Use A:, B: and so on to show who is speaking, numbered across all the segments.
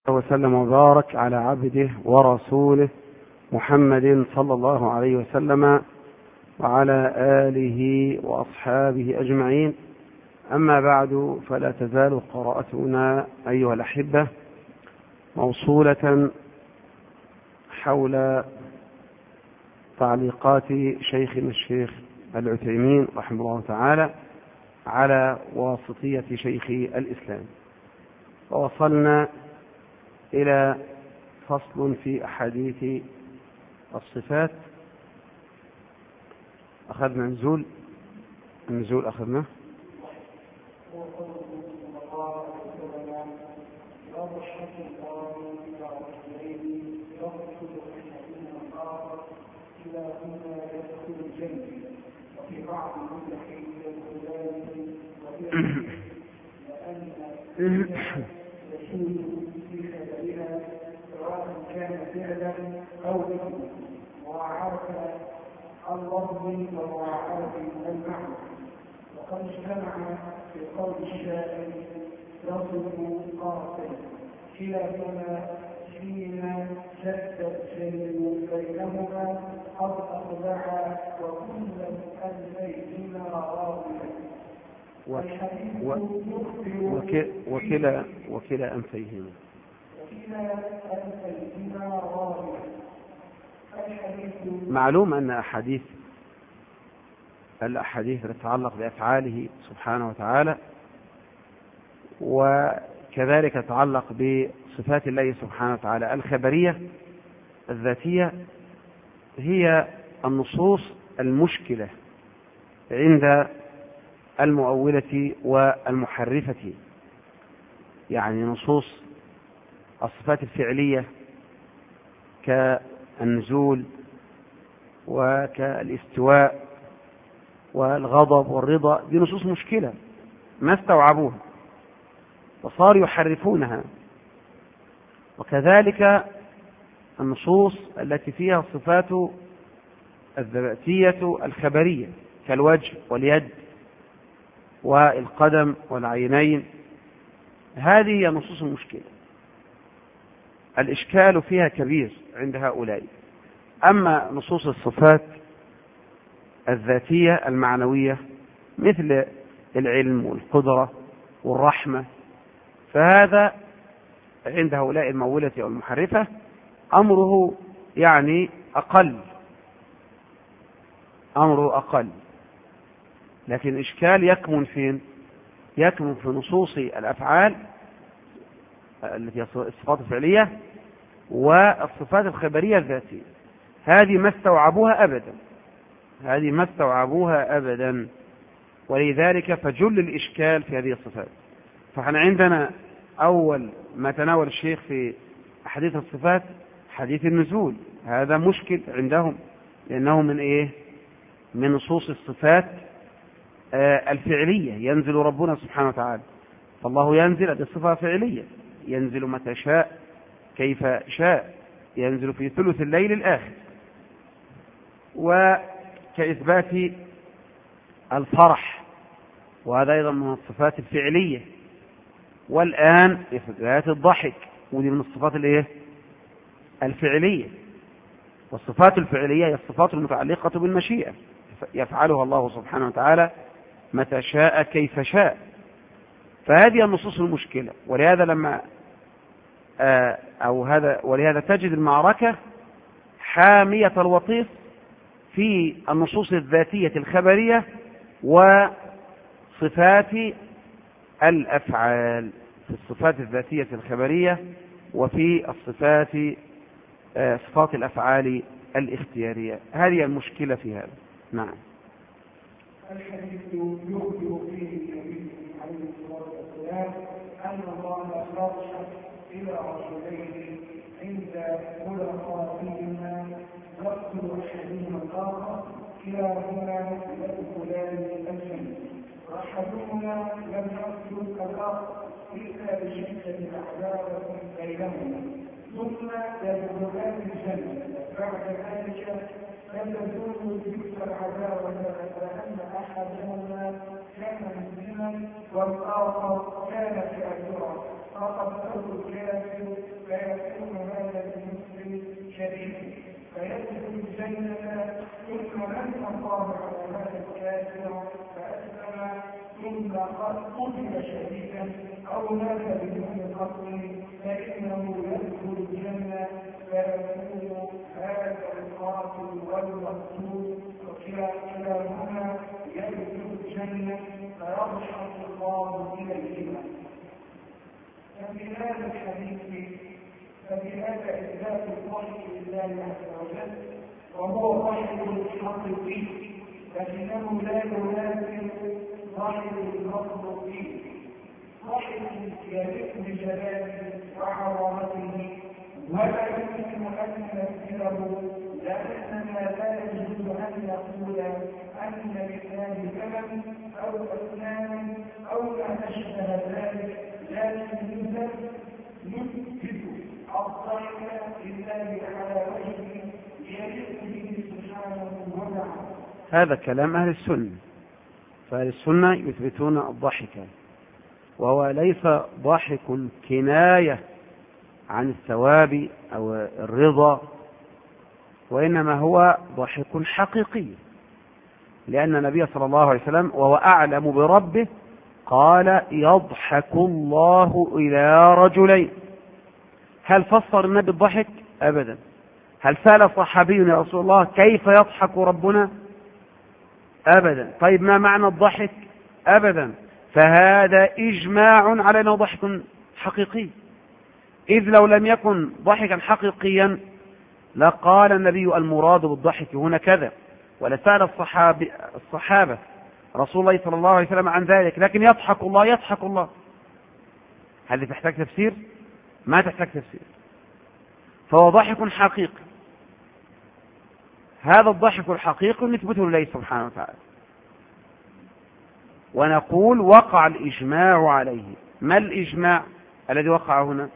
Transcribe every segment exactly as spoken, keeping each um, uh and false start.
A: وسلم وبارك على عبده ورسوله محمد صلى الله عليه وسلم وعلى آله وأصحابه أجمعين. أما بعد، فلا تزال قراءتنا أيها الأحبة موصولة حول تعليقات شيخنا الشيخ العثيمين رحمه الله تعالى على واسطية شيخ الإسلام، ووصلنا إلى فصل في أحاديث الصفات. أخذنا نزول النزول أخذنا
B: أو مواعرة اللفظ ومواعرة المعنى، وقد اجتمع في قول الشاعر رجل قاصر كلاهما فيما جد الجليل بينهما قد أخضعا وكل ألفيهما راضيا.
A: وكلا وكلا وكلا أنفيهما معلوم أن أحاديث الأحاديث تتعلق بأفعاله سبحانه وتعالى، وكذلك تتعلق بصفات الله سبحانه وتعالى الخبرية الذاتية، هي النصوص المشكلة عند المؤولة والمحرفة. يعني نصوص الصفات الفعلية كالنزول وكالاستواء والغضب والرضا، دي نصوص مشكلة ما استوعبوها وصاروا يحرفونها. وكذلك النصوص التي فيها الصفات الذاتية الخبرية كالوجه واليد والقدم والعينين، هذه هي نصوص المشكلة. الإشكال فيها كبير عند هؤلاء. أما نصوص الصفات الذاتية المعنوية مثل العلم والقدرة والرحمة، فهذا عند هؤلاء المؤولة والمحرفة أمره يعني أقل أمره أقل لكن الإشكال يكمن فين؟ يكمن في نصوص الأفعال التي هي الصفات الفعلية والصفات الخبرية الذاتية. هذه ما استوعبوها أبدا هذه ما استوعبوها أبدا ولذلك فجل الإشكال في هذه الصفات. فاحنا عندنا أول ما تناول الشيخ في حديث الصفات حديث النزول، هذا مشكل عندهم لأنه من إيه؟ من نصوص الصفات آه الفعلية. ينزل ربنا سبحانه وتعالى، فالله ينزل، هذه الصفة فعلية، ينزل متى شاء كيف شاء، ينزل في ثلث الليل الآخر. وكإثبات الفرح، وهذا أيضا من الصفات الفعلية. والآن إثبات الضحك، ودي من الصفات الإيه؟ الفعلية. والصفات الفعلية هي الصفات المتعلقة بالمشيئة، يفعلها الله سبحانه وتعالى متى شاء كيف شاء. فهذه النصوص المشكلة. ولهذا لما أو هذا ولهذا تجد المعركة حامية الوطيس في النصوص الذاتية الخبرية وصفات الأفعال، في الصفات الذاتية الخبرية وفي الصفات صفات الأفعال الاختيارية. هذه المشكلة في هذا. نعم.
B: الحديث يخبر فيه النبي عليه الصلاة والسلام أن الله أرسل إلى رسولين عند خلقائهما يقتل أحدهما الآخر كلاهما يدخلان الجنة، وأحدهما لم يقتل الآخر إلا بشدة العداوة بينهما، ثم يدخلان الجنة. بعد ذلك لم تزول تلك العداوة لأن أحدهما كان مسلما والآخر كان كافرا، فقد الكافر الجنة ثم من أصاب على هذا الكافر فأسلم ثم قتل شهيدا أو مات بدون قتل فإنه يدخل الجنة فيكون هذا القاتل والمقتول وكلاهما يدخل الجنة فيرشح الله إليهما. ففي هذا الحديث ففي هذا إثبات الوحي لله عز وجل وهو وحي حقيقي لكنه لا يناسب وحي المخلوقين. وحي يليق بجلاله وعظمته ولا يمكن أن ننزله لأننا لا يجوز أن نقول أن لله كلام أو أسنان أو ما أشبه ذلك، لكن نثبت الضحك لله على وجهه يليق به سبحانه وتعالى.
A: هذا كلام أهل السنة، فأهل السنة يثبتون الضحك، وهو ليس ضحك كناية عن الثواب أو الرضا، وإنما هو ضحك حقيقي، لأن النبي صلى الله عليه وسلم وهو أعلم بربه قال يضحك الله إلى رجلين. هل فسر النبي الضحك؟ أبدا. هل سأل صحابي يا رسول الله كيف يضحك ربنا؟ أبدا. طيب ما معنى الضحك؟ أبدا. فهذا إجماع على أنه ضحك حقيقي، إذ لو لم يكن ضحكا حقيقيا لقال النبي المراد بالضحك هنا كذا، ولسأل الصحابة, الصحابة رسول الله صلى الله عليه وسلم عن ذلك، لكن يضحك الله يضحك الله. هل تحتاج تفسير؟ ما تحتاج تفسير. فهو ضحك حقيقي. هذا الضحك الحقيقي نثبته لله سبحانه وتعالى، ونقول وقع الإجماع عليه. ما الإجماع الذي وقع هنا؟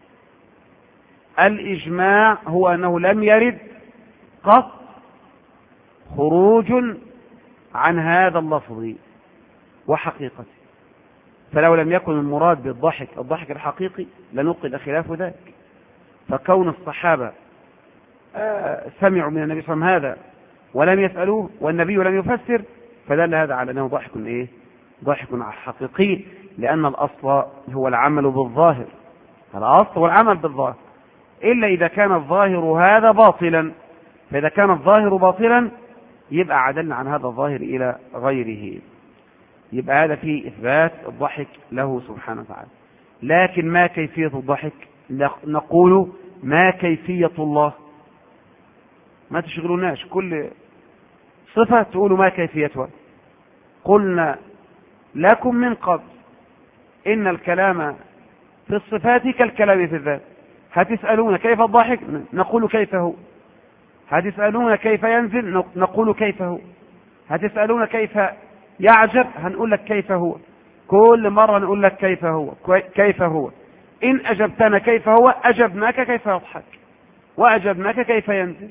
A: الإجماع هو أنه لم يرد قط خروج عن هذا اللفظ وحقيقته، فلو لم يكن المراد بالضحك الضحك الحقيقي لنقل خلاف ذلك. فكون الصحابة سمعوا من النبي صلى الله عليه وسلم هذا ولم يسألوه والنبي لم يفسر، فدل هذا على أنه ضحك إيه؟ ضحك حقيقي، لأن الأصل هو العمل بالظاهر. الأصل هو العمل بالظاهر، إلا إذا كان الظاهر هذا باطلا. فإذا كان الظاهر باطلا يبقى عدلنا عن هذا الظاهر إلى غيره، يبقى هذا فيه إثبات الضحك له سبحانه وتعالى. لكن ما كيفية الضحك؟ نقول ما كيفية الله؟ ما تشغلوناش كل صفة تقولوا ما كيفيتها. قلنا لكم من قبل إن الكلام في الصفات كالكلام في الذات. هتسألون كيف الضحك؟ نقول كيف هو. هتسألون كيف ينزل؟ نقول كيف هو. هتسألون كيف يعجب؟ هنقول لك كيف هو. كل مرة نقول لك كيف هو كيف هو. إن أجبتنا كيف هو أجبناك كيف يضحك، وأجبناك كيف ينزل.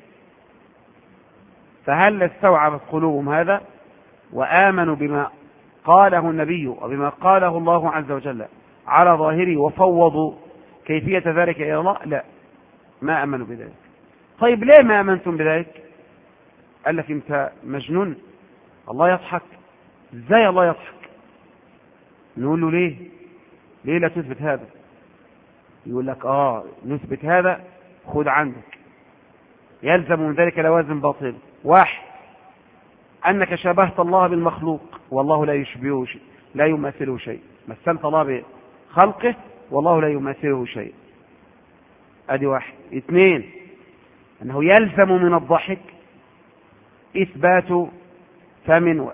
A: فهل استوعبت قلوبهم هذا وآمنوا بما قاله النبي وبما قاله الله عز وجل على ظاهره وفوضوا كيفية ذلك إلى الله؟ لا، ما آمنوا بذلك. طيب ليه ما آمنتم بذلك؟ قال لك أنت مجنون، الله يضحك؟ إزاي الله يضحك؟ نقول له ليه؟ ليه لا تثبت هذا؟ يقول لك آه نثبت هذا، خذ عندك. يلزم من ذلك لوازم باطل. واحد، أنك شبهت الله بالمخلوق والله لا يشبهه شيء، لا يماثله شيء. مثلت الله بخلقه والله لا يماثله شيء. أدي واحد. اثنين، أنه يلزم من الضحك إثبات فم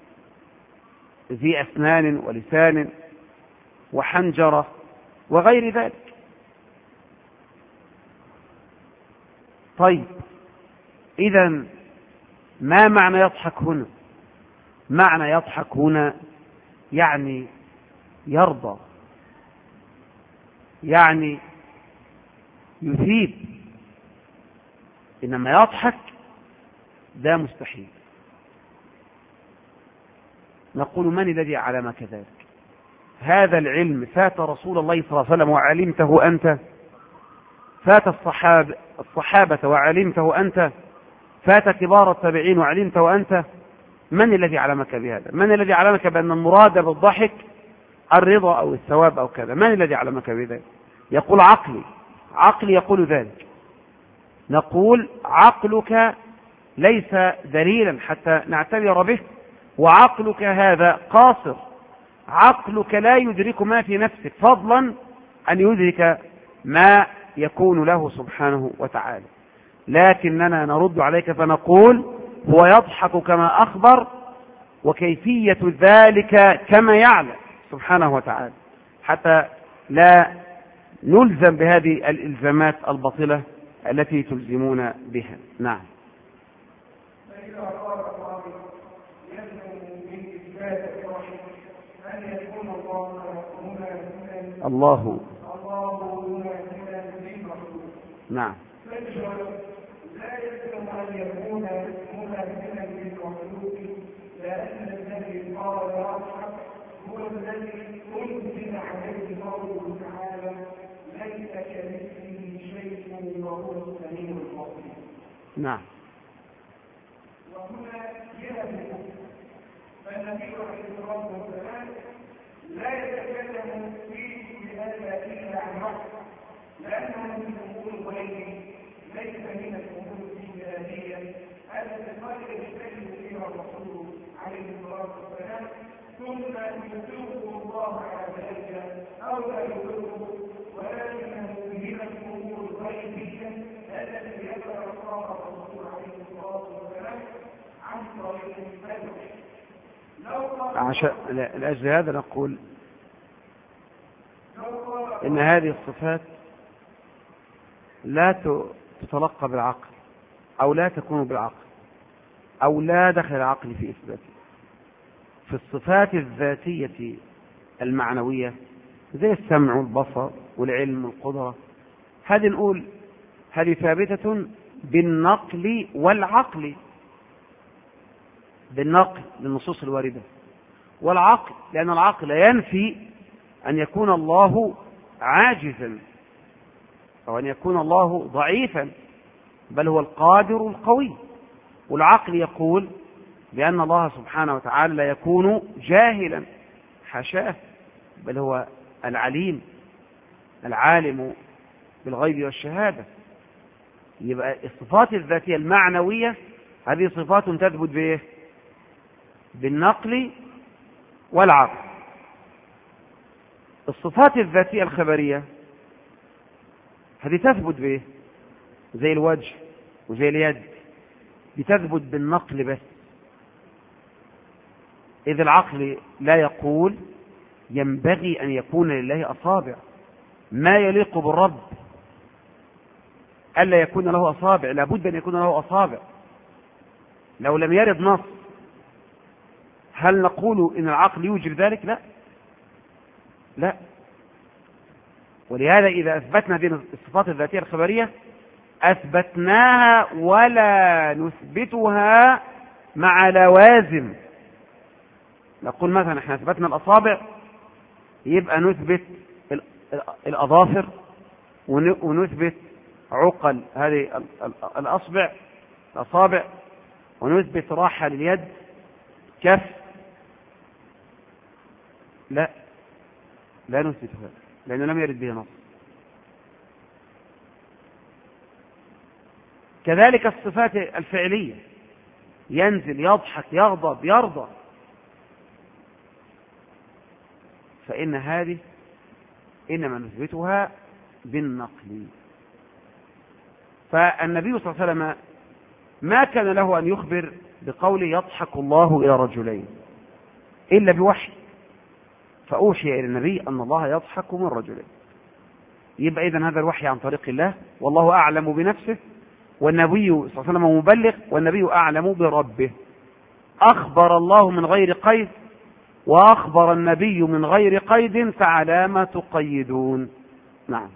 A: ذي أسنان ولسان وحنجرة وغير ذلك. طيب إذا ما معنى يضحك هنا؟ معنى يضحك هنا يعني يرضى، يعني يثيب. إنما يضحك ده مستحيل. نقول من الذي علم كذلك؟ هذا العلم فات رسول الله صلى الله عليه وسلم وعلمته أنت؟ فات الصحابة الصحابة وعلمته أنت؟ فات كبار التابعين وعلمت وأنت، من الذي علمك بهذا؟ من الذي علمك بأن المراد بالضحك الرضا أو الثواب أو كذا؟ من الذي علمك بذلك؟ يقول عقلي، عقلي يقول ذلك. نقول عقلك ليس دليلا حتى نعتبر به، وعقلك هذا قاصر، عقلك لا يدرك ما في نفسك فضلا أن يدرك ما يكون له سبحانه وتعالى. لكننا نرد عليك فنقول هو يضحك كما أخبر، وكيفية ذلك كما يعلم سبحانه وتعالى، حتى لا نلزم بهذه الإلزامات الباطلة التي تلزمون بها. نعم. الله نعم.
B: لا يلزم ان يكون مماثلا للمخلوق، لان الذي قال يضحك هو الذي انزل عليه قوله تعالى ليس كمثله شيء وهو السميع البصير.
A: نعم.
B: وهنا يهدف فالنبي عليه الصلاه والسلام لا يتكلم فيه بهذا الا عن وحده، لانه من امور الغيب ليس من الامور الاجتهاديه التي قد يجتهد فيها الرسول عليه الصلاه والسلام، ثم يطلقه الله على ذلك او لا يطلقه، ولكنه من الامور الغيبيه التي يتلقاها الرسول عليه الصلاه والسلام عن طريق الفجر.
A: عشان لأجل هذا نقول إن هذه الصفات لا تتلقى بالعقل، أو لا تكون بالعقل، أو لا دخل العقل في إثباتها. في الصفات الذاتية المعنوية زي السمع والبصر والعلم والقدرة، هذه نقول هذه ثابتة بالنقل والعقل، بالنقل للنصوص الواردة، والعقل لأن العقل ينفي أن يكون الله عاجزا أو أن يكون الله ضعيفا، بل هو القادر القوي. والعقل يقول بأن الله سبحانه وتعالى لا يكون جاهلا، حاشاه، بل هو العليم العالم بالغيب والشهادة. يبقى الصفات الذاتية المعنوية هذه صفات تثبت بإيه؟ بالنقل والعقل. الصفات الذاتية الخبرية هذه تثبت بإيه؟ زي الوجه وزي اليد، بتثبت بالنقل بس، إذ العقل لا يقول ينبغي أن يكون لله أصابع، ما يليق بالرب ألا يكون له أصابع، لابد أن يكون له أصابع. لو لم يرد نص هل نقول إن العقل يوجب ذلك؟ لا لا. ولهذا إذا أثبتنا هذه الصفات الذاتية الخبرية أثبتناها ولا نثبتها مع لوازم. نقول مثلا احنا أثبتنا الأصابع، يبقى نثبت الأظافر ونثبت عقل هذه الأصبع الأصابع، ونثبت راحة لليد كف. لا لا نثبت هذا لأنه لم يرد به نص. كذلك الصفات الفعلية، ينزل، يضحك، يغضب، يرضى، فإن هذه إنما نثبتها بالنقل. فالنبي صلى الله عليه وسلم ما كان له أن يخبر بقوله يضحك الله إلى رجلين إلا بوحي، فأوحي إلى النبي أن الله يضحك من رجلين. يبقى إذن هذا الوحي عن طريق الله، والله أعلم بنفسه، والنبي صلى الله عليه وسلم مبلغ، والنبي أعلم بربه. أخبر الله من غير قيد، وأخبر النبي من غير قيد، فعلى ما تقيدون. نعم.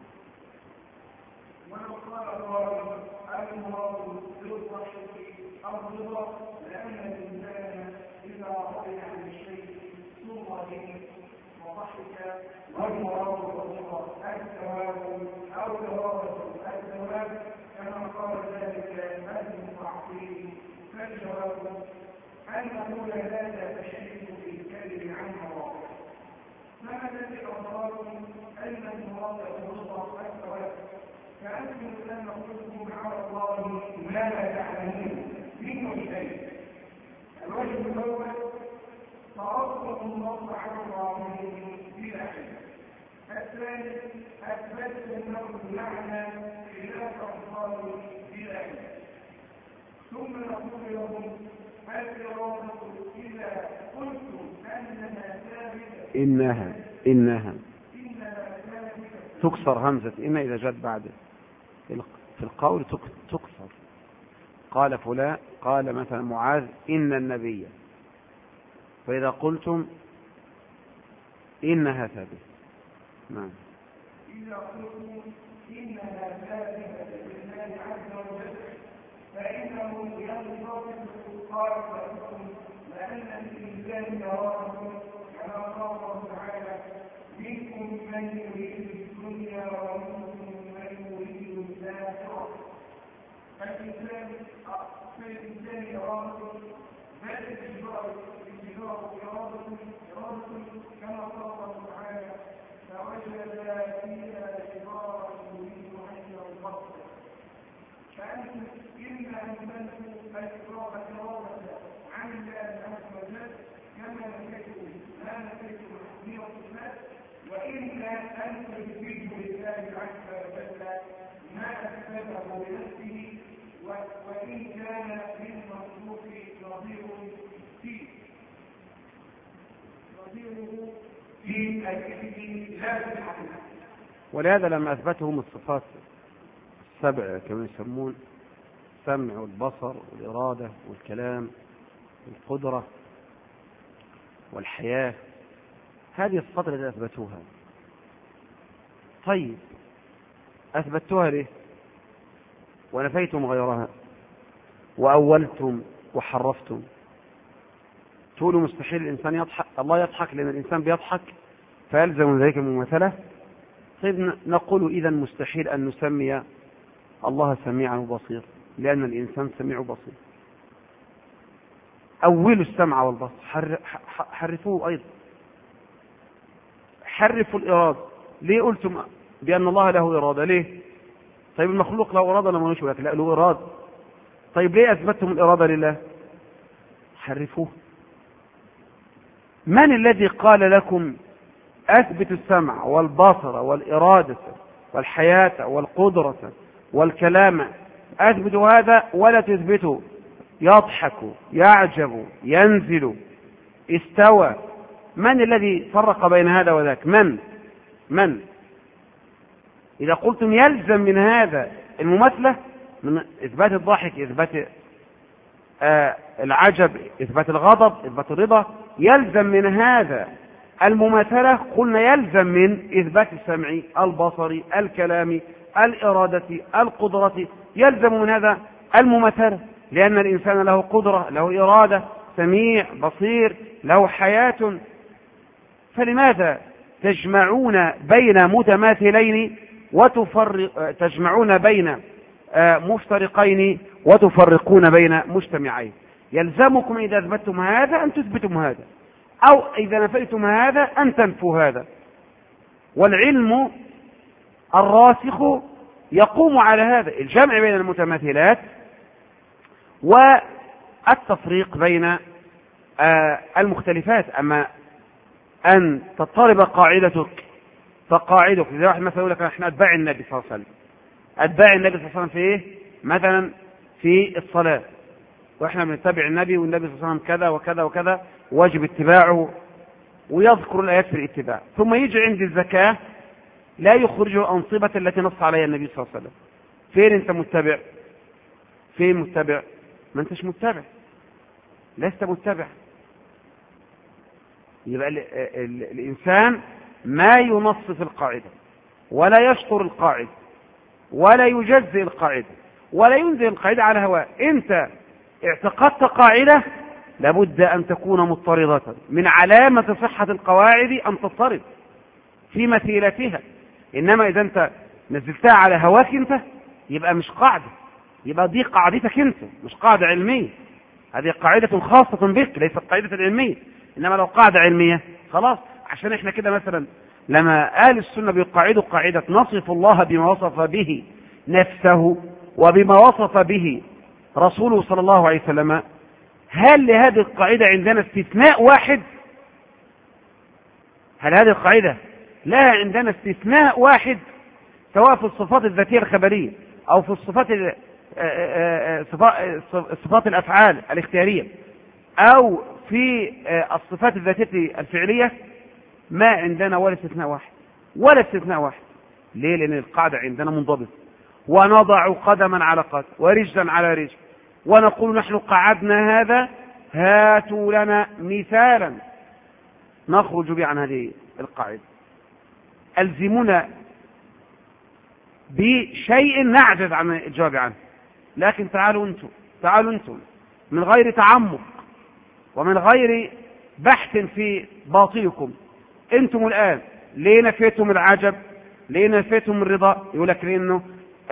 B: والمراد الثواب أو إرادة الثواب كما قال ذلك المتعطيل فالجواب أن نقول هذا تشريك في الكذب عن الله. ما الذي أخبركم أن المراد الوسطى الثواب؟ فأنتم لما قلتم على الله ما لا تعلمون منه شيء. الوجه الأول فرضتم الله على الله بلا علم. الثاني أثبتتم له المعنى خلاف الله بلا علم. ثم نقول لهم الإرادة إذا قلتم أنها ثابتة
A: إنها إنها
B: إنها ثابتة
A: تكسر همزة إن إذا جاءت بعد في القول تكسر. قال فلان قال مثلا معاذ إن النبي، فإذا قلتم إنها ثابتة. نعم.
B: إذا قلتم إنها ثابتة لله عز وجل فإنه ينضبط قائلكم لأن الإنسان يراكم كما قال الله تعالى منكم من يريد الدنيا ومنكم من يريد الآخرة. فالإنسان فالإنسان يراكم بل الإجبار الإجبار إرادة إرادة كما قال الله تعالى فوجد فيها إجبارا يريد أن ينضبط. فأنتم إما أن تنسوا الإرادة إرادة عن الله عز وجل كما نفيتم لا نفيتم من الصفات، وإما أن تثبتوا لله عز وجل ما أثبته لنفسه وإن كان للمخلوق نظير فيه نظيره في الكذب لا في الحقيقة.
A: ولهذا لما أثبتهم الصفات السبع كما يسمون السمع والبصر والإرادة والكلام والقدرة والحياة، هذه الصفات التي أثبتوها. طيب أثبتوها ليه ونفيتم غيرها وأولتم وحرفتم؟ تقولوا مستحيل الإنسان يضحك، الله يضحك لأن الإنسان بيضحك فيلزم ذلك المماثلة. طيب نقول إذا مستحيل أن نسمي الله سميعا وبصير لأن الإنسان سميع بصير. أولوا السمع والبصر، حرفوه أيضا، حرفوا الإرادة. ليه قلتم بأن الله له إرادة؟ ليه؟ طيب المخلوق له إرادة لما نشوف لك لا له إرادة. طيب ليه أثبتهم الإرادة لله؟ حرفوه. من الذي قال لكم أثبت السمع والبصر والإرادة والحياة والقدرة والكلام؟ أثبتوا هذا ولا تثبتوا يضحك يعجب ينزل استوى. من الذي فرق بين هذا وذاك؟ من من إذا قلتم يلزم من هذا المماثلة، من إثبات الضحك إثبات آه العجب إثبات الغضب إثبات الرضا، يلزم من هذا المماثلة. قلنا يلزم من إثبات السمع البصري الكلام الإرادة القدرة، يلزم من هذا المماثلة لأن الإنسان له قدرة له إرادة سميع بصير له حياة. فلماذا تجمعون بين متماثلين وتفرق تجمعون بين مفترقين وتفرقون بين مجتمعين؟ يلزمكم إذا أثبتتم هذا أن تثبتم هذا، أو إذا نفيتم هذا أن تنفوا هذا. والعلم الراسخ يقوم على هذا الجمع بين المتماثلات والتفريق بين المختلفات. أما أن تضطرب قاعدتك فقاعدك إذا واحد مثلا يقول لك احنا أتباع النبي صلى الله عليه وسلم، أتباع النبي صلى الله عليه وسلم في إيه؟ مثلا في الصلاة، وإحنا بنتبع النبي والنبي صلى الله عليه وسلم كذا وكذا وكذا واجب اتباعه ويذكر الآيات في الاتباع، ثم يجي عند الزكاة لا يخرج الأنصبة التي نص عليها النبي صلى الله عليه وسلم. فين أنت متبع؟ فين متبع؟ ما أنتش متبع، لست متبع. يبقى ال ال الإنسان ما ينص في القاعدة ولا يشطر القاعدة ولا يجزئ القاعدة ولا ينزل القاعدة على هواء. أنت اعتقدت قاعدة لابد أن تكون مضطردة، من علامة صحة القواعد أن تضطرد في مثيلتها. إنما إذا أنت نزلتها على هواك أنت يبقى مش قاعدة، يبقى دي قاعدتك انت، مش قاعدة علمية. هذه قاعدة خاصة بك ليست قاعدة علمية. انما لو قاعدة علمية خلاص. عشان احنا كده مثلا لما اهل السنة بيقاعدوا قاعدة نصف الله بما وصف به نفسه وبما وصف به رسوله صلى الله عليه وسلم، هل لهذه القاعدة عندنا استثناء واحد؟ هل هذه القاعدة لها عندنا استثناء واحد، سواء في الصفات الذاتية الخبرية أو في الصفات صفات الأفعال الاختيارية أو في الصفات الذاتية الفعلية؟ ما عندنا ولا استثناء واحد، ولا استثناء واحد. ليه؟ لأن القاعدة عندنا منضبطة. ونضع قدما على قدم ورجلا على رجل ونقول نحن قعدنا هذا، هاتوا لنا مثالا نخرج به عن هذه القاعدة. ألزمونا بشيء نعجز عن الجواب عنه، لكن تعالوا انتم تعالوا انتم من غير تعمق ومن غير بحث في باطنكم. انتم الآن ليه نفيتم العجب؟ ليه نفيتم الرضا؟ يقول لك لأنه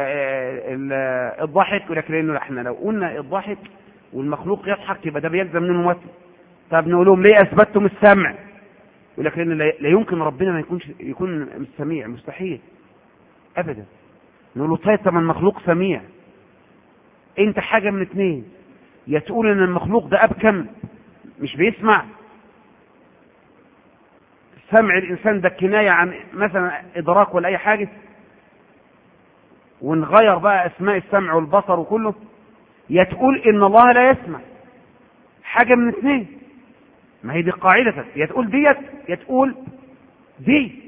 A: الضحك، يقول لك لأنه احنا لو قلنا الضحك والمخلوق يضحك يبقى ده بيلزم منه ممثل. طب نقول لهم ليه أثبتتم السمع؟ يقول لك لأن لا يمكن ربنا ما يكونش يكون سميع، مستحيل أبدا. نقول له طيب طب المخلوق سميع. انت حاجة من اتنين، يا تقول ان المخلوق ده أبكم مش بيسمع، سمع الإنسان ده كناية عن مثلا إدراك ولا أي حاجة، ونغير بقى أسماء السمع والبصر وكله، يا تقول إن الله لا يسمع. حاجة من اثنين، ما هي دي قاعدتك، يا تقول ديت يا تقول دي.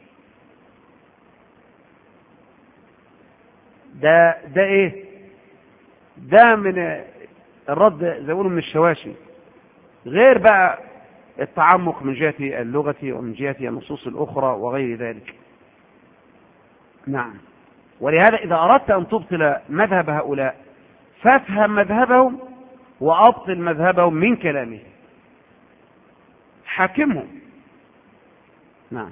A: ده ده ايه؟ ده من الرد زي ما بيقولوا من الشواشي، غير بقى التعمق من جهة اللغة ومن جهة النصوص الأخرى وغير ذلك. نعم. ولهذا إذا أردت أن تبطل مذهب هؤلاء فافهم مذهبهم وأبطل مذهبهم من كلامه، حاكمهم. نعم.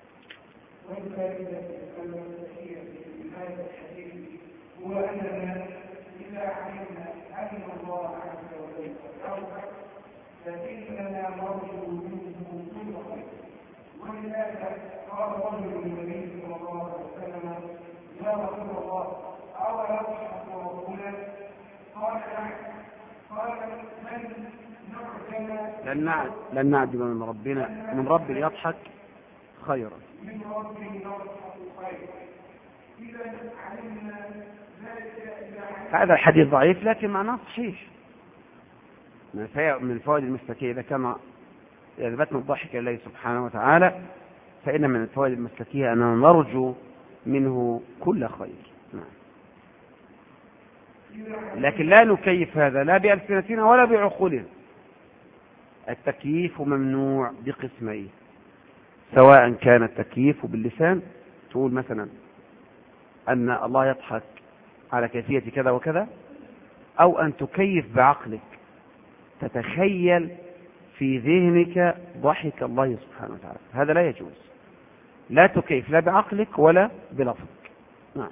B: هو أننا إذا علمنا أن الله عز وجل يرضى فإننا نرجو منه كل خير. ولهذا قال رجل للنبي صلى الله عليه وسلم: يا رسول الله أو يضحك ربنا؟ قال نعم. قال من نعجم
A: لن نعد لن نعدم من ربنا من رب يضحك خيرا
B: من رب يضحك خيرا. إذا علمنا
A: هذا الحديث ضعيف لكن معناه صحيح. من الفوائد المسلكية إذا كان إثباتنا الضحك لله سبحانه وتعالى، فإن من الفوائد المسلكية أننا نرجو منه كل خير. لكن لا نكيف هذا لا بألسنتنا ولا بعقولنا. التكييف ممنوع بقسمين، سواء كان التكييف باللسان، تقول مثلا أن الله يضحك على كيفية كذا وكذا، أو أن تكيف بعقلك، تتخيل في ذهنك ضحك الله سبحانه وتعالى. هذا لا يجوز. لا تكيف لا بعقلك ولا بلفظك. نعم.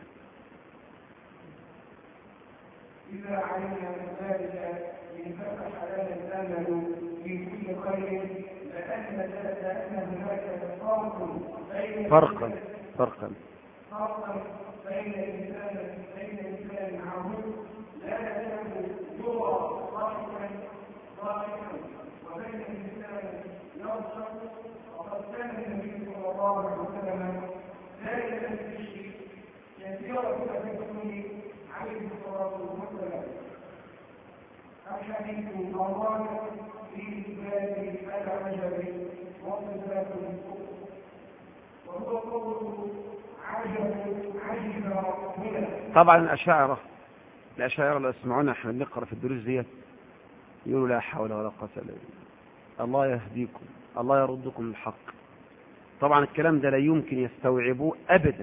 B: إذا علمنا ذلك انفتح لنا الأمل في كل خير، لأن لأن هناك فرق بين
A: فرقا فرقا
B: فرقا بين إنسان بين إنسان عظيم لا يزال يرى ضاحكا ضاحكا وبين إنسان يضحك. وقد كان النبي صلى الله عليه وسلم لا يستشفي كثيرا في الدنيا عليه الصلاة والسلام. الحديث المروان في إثبات العجب وصفات الكفر، وهو قول عجب عجب ربنا.
A: طبعا الأشاعرة الأشاعرة اللي يسمعونا احنا بنقرأ في الدروس ديت يقولوا لا حول ولا قوة إلا بالله، الله يهديكم، الله يردكم الحق. طبعا الكلام ده لا يمكن يستوعبوه أبدا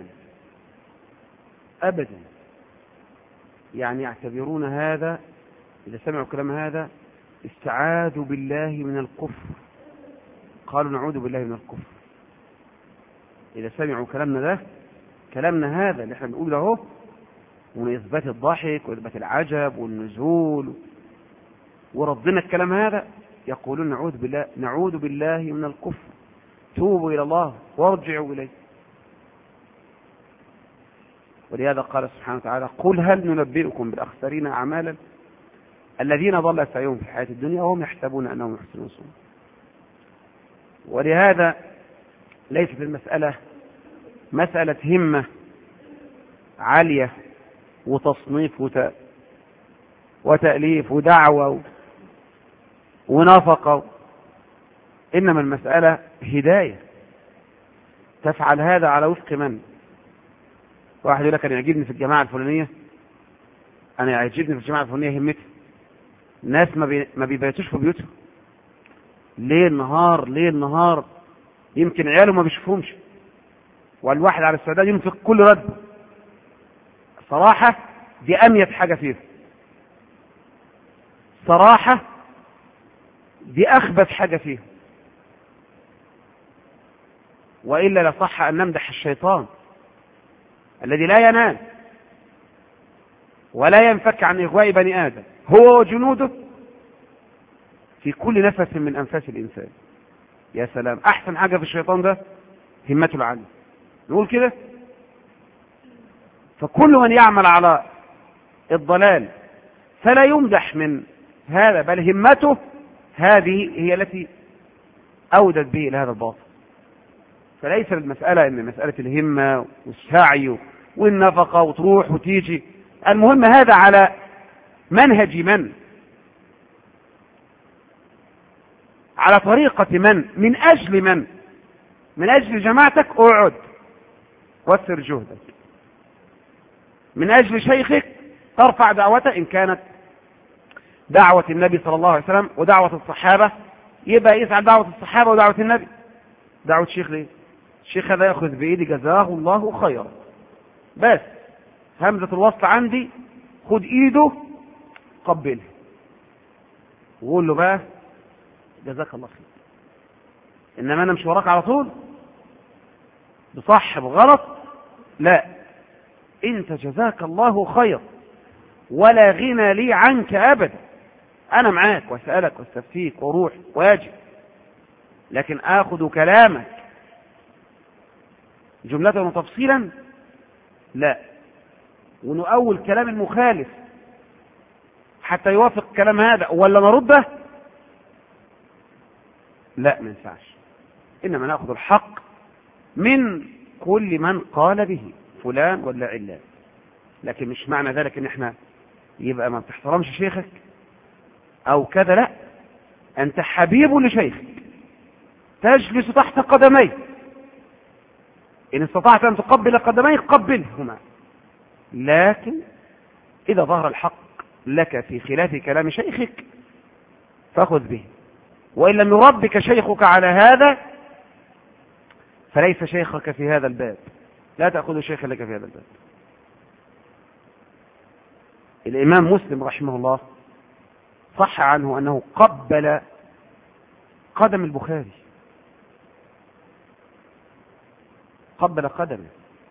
A: أبدا. يعني يعتبرون هذا إذا سمعوا كلام هذا استعاذوا بالله من الكفر، قالوا نعوذ بالله من الكفر. إذا سمعوا كلامنا ده كلامنا هذا اللي احنا بنقول له ومن إثبات الضحك وإثبات العجب والنزول ورضنا الكلام هذا، يقولون نعوذ بالله نعوذ بالله من الكفر، توبوا إلى الله وارجعوا إليه. ولهذا قال سبحانه وتعالى قل هل ننبئكم بالأخسرين أعمالا الذين ضل سعيهم في الحياة الدنيا وهم يحسبون أنهم يحسنون صنعا. ولهذا ليست المسألة مسألة همة عالية وتصنيف وت... وتأليف ودعوة ونفقة، إنما المسألة هداية. تفعل هذا على وفق من؟ واحد يقول لك أنا يعجبني في الجماعة الفلانية، أنا يعجبني في الجماعة الفلانية همتي. ناس ما, بي... ما بيبيتوش في بيوتهم ليل نهار ليل نهار، يمكن عياله ما بيشوفهمش، والواحد على السعداد ينفق كل رد. صراحة دي أميت حاجة فيه، صراحة دي أخبث حاجة فيه. وإلا لصح أن نمدح الشيطان الذي لا ينام ولا ينفك عن إغواء بني آدم هو وجنوده في كل نفس من أنفاس الإنسان. يا سلام، أحسن حاجة في الشيطان ده همته العالية، نقول كده. فكل من يعمل على الضلال فلا يمدح من هذا، بل همته هذه هي التي أودت به إلى هذا الباطل. فليس المسألة إن مسألة الهمة والسعي والنفقة وتروح وتيجي، المهم هذا على منهج من، على طريقة من، من أجل من، من أجل جماعتك اقعد وسر جهدك، من أجل شيخك ترفع دعوته، إن كانت دعوة النبي صلى الله عليه وسلم ودعوة الصحابة يبقى يسعى دعوة الصحابة ودعوة النبي. دعوة شيخ ليه؟ الشيخ هذا يأخذ بإيدي جزاه الله خيرا، بس همزة الوصل عندي، خد إيده قبله وقول له بقى جزاك الله خير، إنما أنا مش وراك على طول بصح بغلط، لا، أنت جزاك الله خير ولا غنى لي عنك أبدا، أنا معاك وأسألك واستفتيك وروح واجب، لكن آخذ كلامك جملة وتفصيلا لا، ونؤول كلام المخالف حتى يوافق كلام هذا ولا نرده، لا ما ينفعش. إنما نأخذ الحق من كل من قال به فلان ولا علان، لكن مش معنى ذلك ان احنا يبقى ما بتحترمش شيخك او كذا، لا، انت حبيب لشيخك تجلس تحت قدميه، ان استطعت ان تقبل قدميه قبلهما، لكن اذا ظهر الحق لك في خلاف كلام شيخك فخذ به، وان لم يربك شيخك على هذا فليس شيخك في هذا الباب، لا تأخذ شيخا لك في هذا الباب. الإمام مسلم رحمه الله صح عنه أنه قبل قدم البخاري، قبل قدمه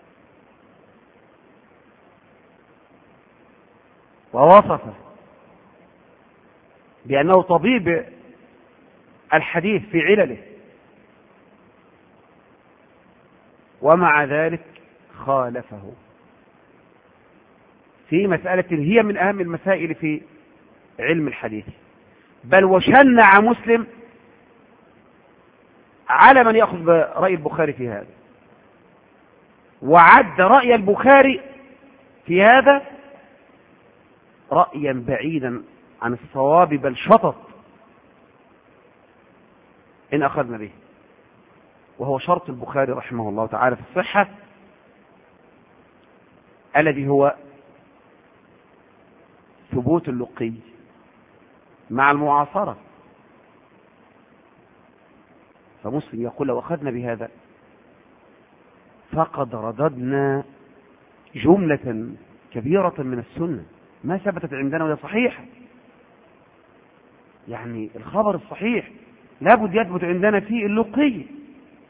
A: ووصفه بأنه طبيب الحديث في علله، ومع ذلك خالفه في مسألة هي من أهم المسائل في علم الحديث، بل وشنع مسلم على من يأخذ برأي البخاري في هذا، وعد رأي البخاري في هذا رأيا بعيدا عن الصواب بل شطط إن أخذنا به، وهو شرط البخاري رحمه الله تعالى في الصحة الذي هو ثبوت اللقي مع المعاصرة. فمسلم يقول لو أخذنا بهذا فقد رددنا جملة كبيرة من السنة ما ثبتت عندنا وهي صحيحة، يعني الخبر الصحيح لابد يثبت عندنا فيه اللقي.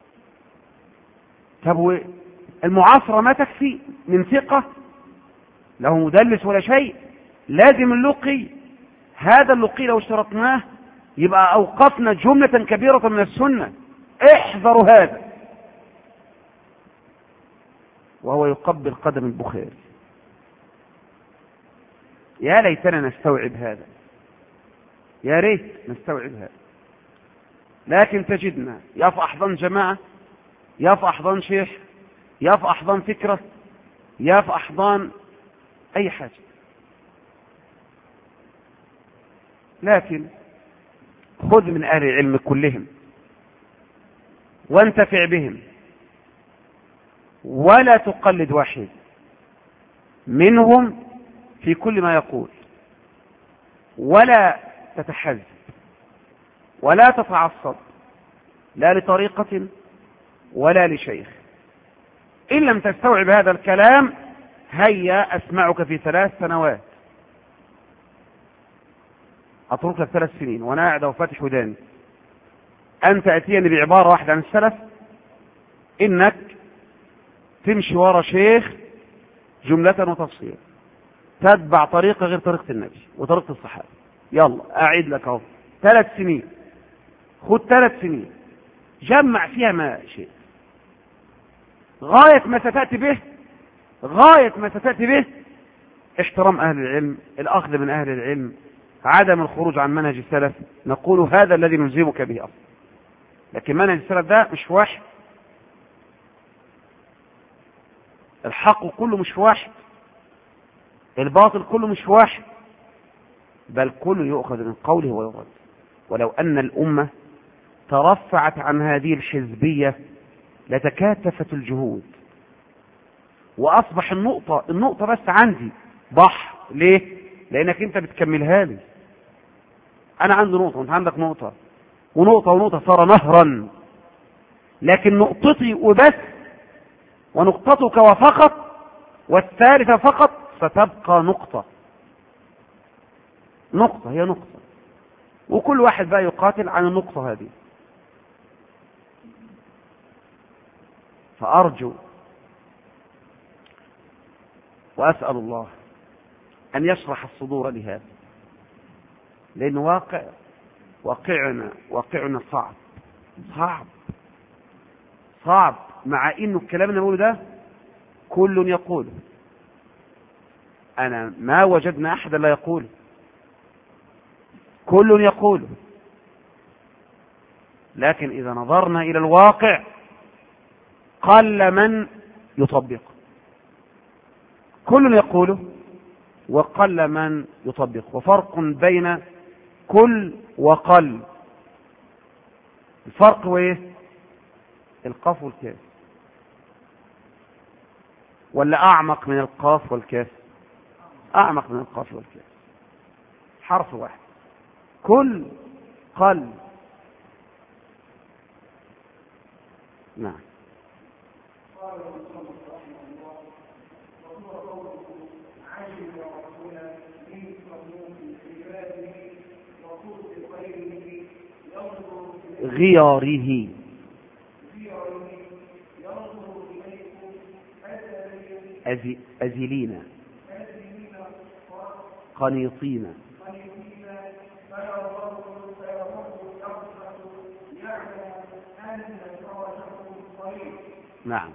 A: طب المعاصرة ما تكفي من ثقة له مدلس ولا شيء، لازم اللقي. هذا اللقي لو اشترطناه يبقى أوقفنا جملة كبيرة من السنة. احذروا هذا. وهو يقبل قدم البخاري. يا ليتنا نستوعب هذا، يا ريت نستوعب هذا. لكن تجدنا يا في أحضان جماعة، يا في أحضان شيخ، يا في أحضان فكرة، يا في أحضان أي حاجة. لكن خذ من أهل العلم كلهم وانتفع بهم، ولا تقلد واحد منهم في كل ما يقول، ولا تتحزب ولا تتعصب لا لطريقة ولا لشيخ. إن لم تستوعب هذا الكلام هيا أسمعك في ثلاث سنوات، أترك لك ثلاث سنين وأنا قاعد وفاتح وداني أن تأتيني بعبارة واحدة عن السلف، إنك تمشي ورا شيخ جملة وتفصيلا، تتبع طريقة غير طريقة النبي وطريقة الصحابة. يلا أعيد لك أهو ثلاث سنين، خد ثلاث سنين جمع فيها ما شئت، غاية ما ستأتي به غاية ما ستأتي به احترام أهل العلم، الأخذ من أهل العلم، عدم الخروج عن منهج السلف. نقول هذا الذي نلزمك به أصلا، لكن منهج السلف ده مش واحد، الحق كله مش واحد، الباطل كله مش واحد، بل كله يؤخذ من قوله ويرد. ولو أن الأمة ترفعت عن هذه الحزبية لتكاتفت الجهود، وأصبح النقطة النقطة بس عندي بحر. ليه؟ لأنك أنت بتكملها لي. أنا عندي نقطة وأنت عندك نقطة، ونقطة ونقطة صار نهرا، لكن نقطتي وبس ونقطتك وفقط والثالثة فقط ستبقى نقطة. نقطة هي نقطة، وكل واحد بقى يقاتل عن النقطة هذه. فأرجو وأسأل الله أن يشرح الصدور لهذا، لأن واقع واقعنا واقعنا صعب صعب صعب، مع إنه الكلام اللي بقوله ده كل يقوله، أنا ما وجدنا أحدا لا يقوله، كل يقوله، لكن إذا نظرنا إلى الواقع قل من يطبقه. كل يقوله وقل من يطبقه، وفرق بين كل وقل. الفرق هو ايه؟ القاف والكاف، ولا أعمق من القاف والكاف؟ أعمق من القاف والكاف، حرف واحد. كل قل. نعم.
B: قال المصنف رحمه الله: وهو قوله عجب ربنا من صنوف عباده وصوت غيره ينظر
A: غياره
B: غيره ينظر اليكم
A: أزي أزلين
B: أزلين
A: قنيطين
B: قليلين فيرضوا فيرضوا الأرض يعلم أن فرجكم قريب.
A: نعم.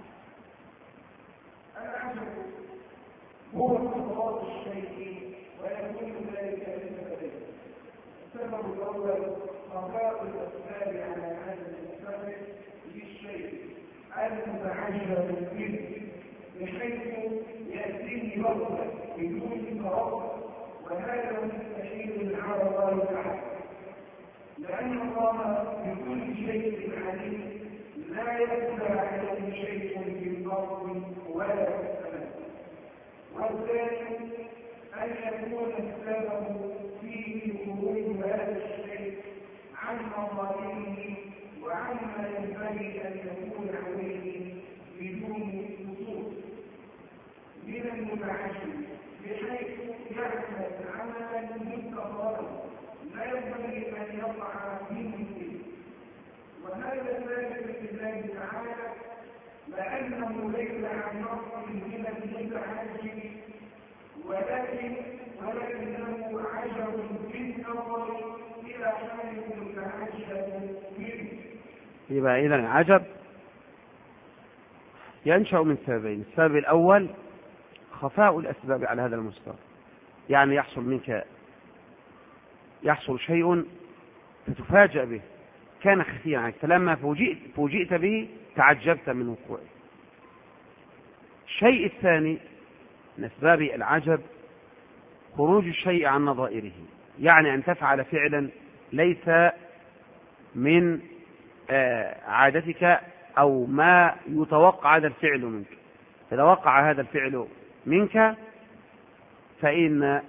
B: العجب هو انقضاض الشيء ويكون ذلك لسببين. السبب الاول خفاء الاسباب على هذا السبب للشيء المتعجب منه، بحيث ياتيه بغته بدون تردد، وهذا مستحيل على الله تعالى، لان الله بكل شيء عليم، لا يخفى عليه شيء في الارض ولا في السماء. والثاني ان يكون السبب فيه خروج هذا الشيء عن مظاهره وعما ينبغي ان يكون عليه بدون خصوص من المتعجب، بحيث يعمل عملا مستقرا لا ينبغي ان يقع منه فيه. وهذا ثابت لله تعالى، لأنه ليس عن نص من المتعجب ولكن ولكنه عجب بالنظر إلى حال متعجب منه.
A: يبقى إذن العجب ينشأ من سببين. السبب الأول خفاء الأسباب على هذا المستوى، يعني يحصل منك يحصل شيء فتفاجأ به كان خفيا عنك، فلما فوجئت, فوجئت به تعجبت من وقوعه. الشيء الثاني من أسباب العجب خروج الشيء عن نظائره، يعني أن تفعل فعلا ليس من عادتك أو ما يتوقع هذا الفعل منك. إذا وقع هذا الفعل منك فإن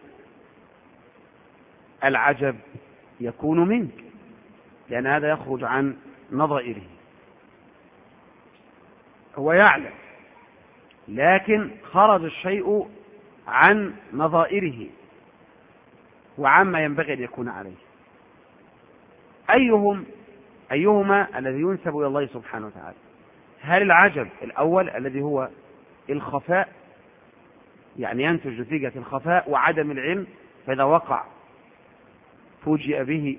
A: العجب يكون منك، لأن هذا يخرج عن نظائره. هو يعلم لكن خرج الشيء عن نظائره وعما ينبغي أن يكون عليه. أيهم أيهما الذي ينسب إلى الله سبحانه وتعالى؟ هل العجب الأول الذي هو الخفاء، يعني ينتج نتيجة الخفاء وعدم العلم، فإذا وقع فوجئ به؟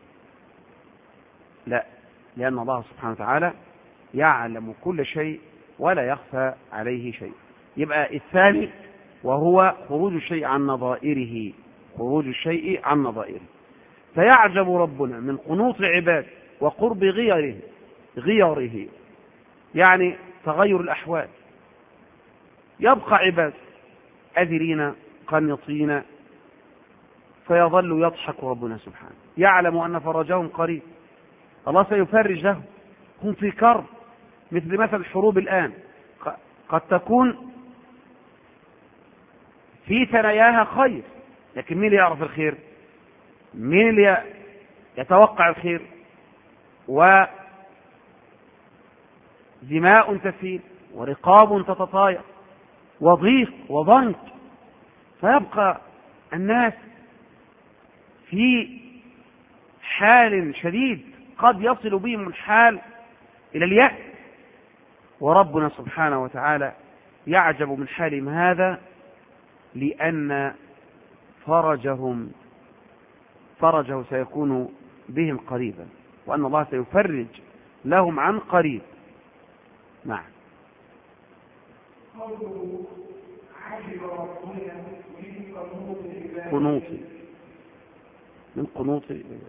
A: لا، لأن الله سبحانه وتعالى يعلم كل شيء ولا يخفى عليه شيء. يبقى الثاني وهو خروج الشيء عن نظائره، خروج الشيء عن نظائره. فيعجب ربنا من قنوط عباد وقرب غيره غيره يعني تغير الأحوال. يبقى عباد أذرين قنطين فيظل يضحك ربنا سبحانه، يعلم أن فرجهم قريب، الله سيفرج لهم، هم في كرب، مثل مثل الحروب الآن قد تكون في ثناياها خير، لكن مين اللي يعرف الخير؟ مين اللي يتوقع الخير؟ ودماء تسيل ورقاب تتطاير وضيق وضنك، فيبقى الناس في حال شديد قد يصل بهم الحال إلى اليأس، وربنا سبحانه وتعالى يعجب من حالهم هذا لأن فرجهم فرجه سيكون بهم قريبا، وأن الله سيفرج لهم عن قريب. نعم. قنوط من قنوط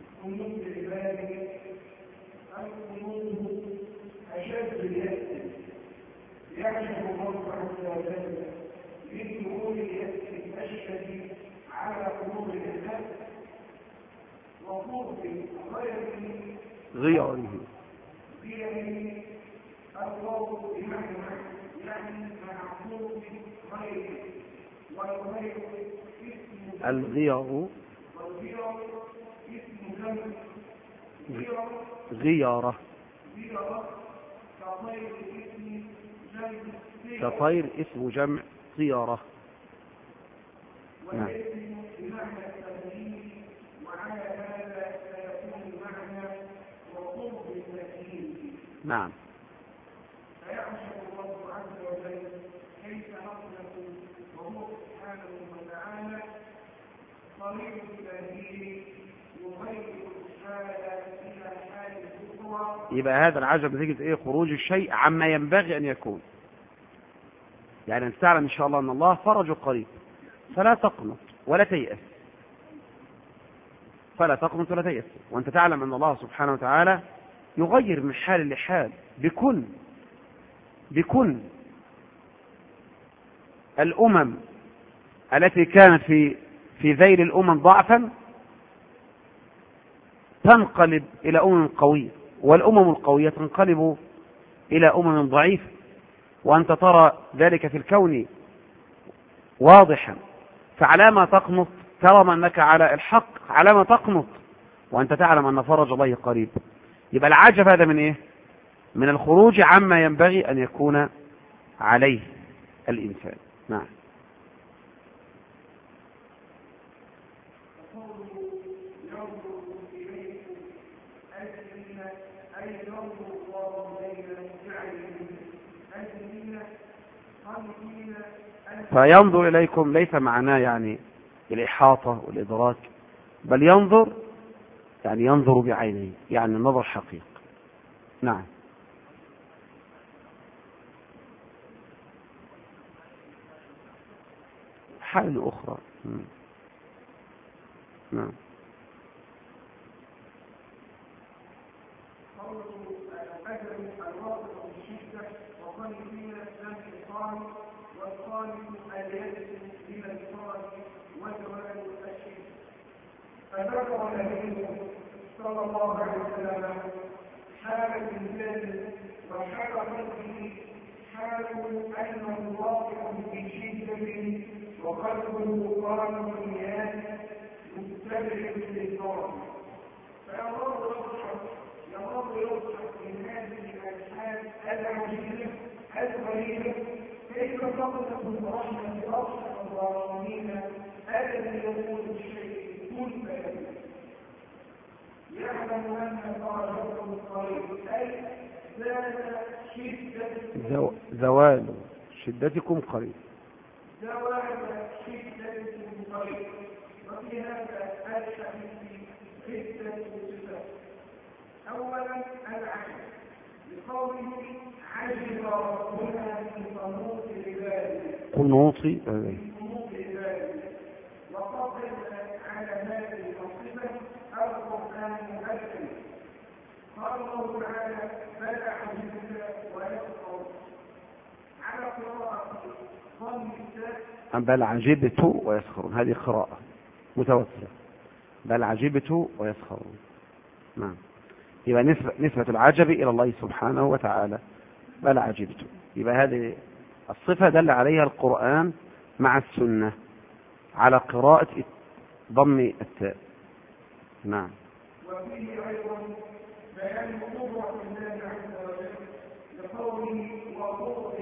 B: يعجب الله عز وجل من دخول اليأس الأشد على قلوب الناس وقرب
A: غيره
B: غيره الخوف بمعنى يعني معقول غيره والغير اسم
A: الغير
B: والغير اسم جمع
A: غيرة
B: غيرة كطير اسم
A: كطير اسم جمع طيرة. نعم.
B: بمعنى التمثيل، وعلى هذا سيكون معنى وقرب التمثيل.
A: نعم.
B: فيعشق الله عز وجل كيف نصنع وهو سبحانه وتعالى طريق التهديد يغير الحال الى حال الكفر.
A: يبقى هذا العجب نتيجة ايه؟ خروج الشيء عما ينبغي ان يكون. يعني أن تعلم إن شاء الله أن الله فرج قريب، فلا تقنط ولا تيأس، فلا تقنط ولا تيأس، وأنت تعلم أن الله سبحانه وتعالى يغير من حال لحال بكن بكن. الأمم التي كانت في في ذيل الأمم ضعفا تنقلب إلى أمم قوية، والأمم القوية تنقلب إلى أمم ضعيفة، وأنت ترى ذلك في الكون واضحا. فعلامة تقنط ترى أنك على الحق، علامة تقنط وأنت تعلم أن فرج الله قريب. يبقى العجب هذا من إيه؟ من الخروج عما ينبغي أن يكون عليه الإنسان. نعم. فينظر إليكم ليس معناه يعني الإحاطة والإدراك، بل ينظر يعني ينظر بعينه، يعني النظر حقيقي. نعم. حال أخرى. نعم.
B: فذكر النبي صلى الله عليه وسلم حال الإنسان وحال قلبه، حال أنه واقع في شدة وقلبه قائم بالنيات متبع للنار. فالله يضحك الله يضحك من هذه الحال العجيبة الغريبة، كيف تقصد رحمة أرحم الراحمين الذي يقول الشيء كن فيكون، يعلم أن فرجته الطريق أي زال شدة
A: زوال شدتكم قريب،
B: زوال شدتكم قريب. وفي هذا الحديث عدة صفات. أولا العجب بقوله عجب ربنا في قنوط عباده،
A: قنوط
B: عباده، وقبل على هذه الصفة القرآن الكريم. قال الله تعالى بل عجبت ويسخر على قراءة ضم التاء
A: بل عجبت ويسخرون، هذه قراءة متوسطة، بل عجبت ويسخرون. نعم. يبقى نسبة, نسبة العجب إلى الله سبحانه وتعالى، بل عجبت. يبقى هذه الصفة دل عليها القرآن مع السنة على قراءة ضم التاء. نعم.
B: وفيه أيضا بيان قدرة الله عز وجل لقوله وقوة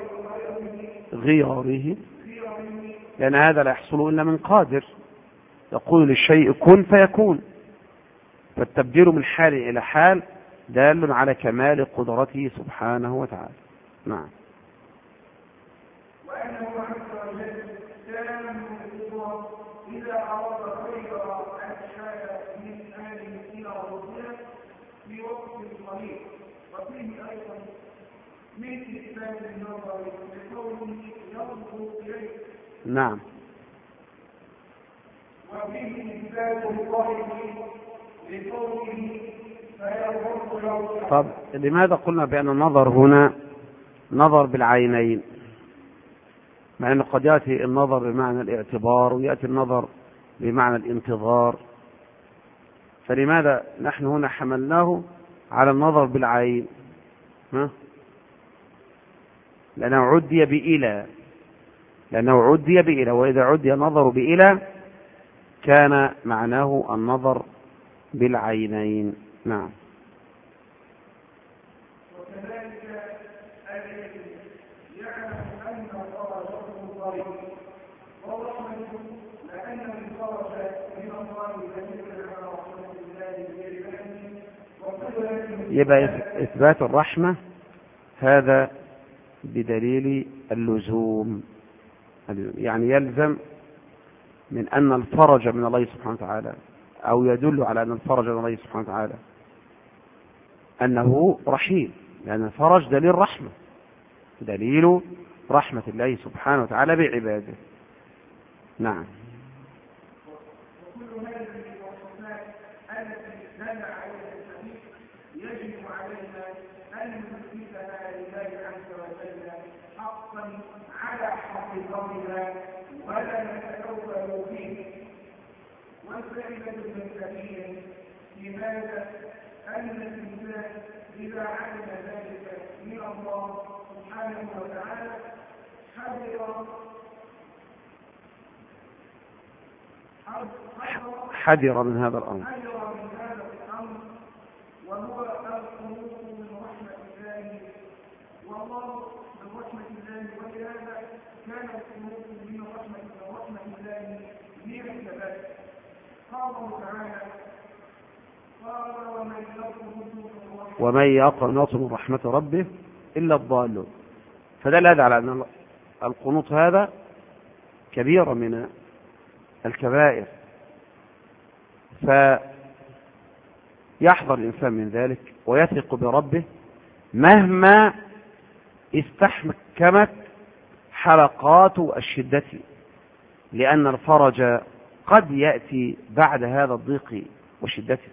A: غياره، لأن هذا لا يحصل إلا من قادر، يقول للشيء كن فيكون، فالتبديل من حال إلى حال دال على كمال قدرته سبحانه وتعالى. نعم.
B: وأنه عز وجل كان القدرة إذا أراد خير الحال من آله إلى ربنا في وقت قليل. وفيه أيضا من إثبات النظر لقوله ينظر إليه.
A: نعم.
B: وفيه إثبات القائل لقوله فينظر له.
A: طب لماذا قلنا بأن النظر هنا نظر بالعينين، مع أنه قد يأتي النظر بمعنى الاعتبار ويأتي النظر بمعنى الانتظار، فلماذا نحن هنا حملناه على النظر بالعين؟ ها؟ لأنه عدي بإلى، لأنه عدي بإلى، وإذا عدي النظر بإلى كان معناه النظر بالعينين. نعم.
B: وكذلك الذي يعلم أن فرجه قريب ورحمته، لأن الفرج من الله دليل على رحمة الله بإرادته وقدرته.
A: يبقى إثبات الرحمة هذا بدليل اللزوم، يعني يلزم من أن الفرج من الله سبحانه وتعالى، أو يدل على أن الفرج من الله سبحانه وتعالى أنه رحيم، لأن الفرج دليل رحمة، دليل رحمة الله سبحانه وتعالى بعباده. نعم.
B: وكل هذه الوصفات التي دل عليها الحديث يجب علينا أن نثبتها لله عز وجل حقا على حقيقتها ولا نتكبر فيه. والفائدة المنتهية في هذا أن الإنسان إذا علم ذلك من الله سبحانه وتعالى حذر
A: حذر من هذا الأمر،
B: حذر من هذا الأمر وهو القنوط من رحمة الله، والله من رحمة الله، ولهذا كان القنوط من رحمة رحمة الله من الثبات. قال الله تعالى قال ومن يقنط
A: ومن يقنط من رحمة ربه إلا الضالون، فدل هذا على أن القنوط هذا كبيرة من الكبائر، فيحذر الإنسان من ذلك ويثق بربه مهما استحكمت حلقات الشدة، لأن الفرج قد يأتي بعد هذا الضيق وشدته.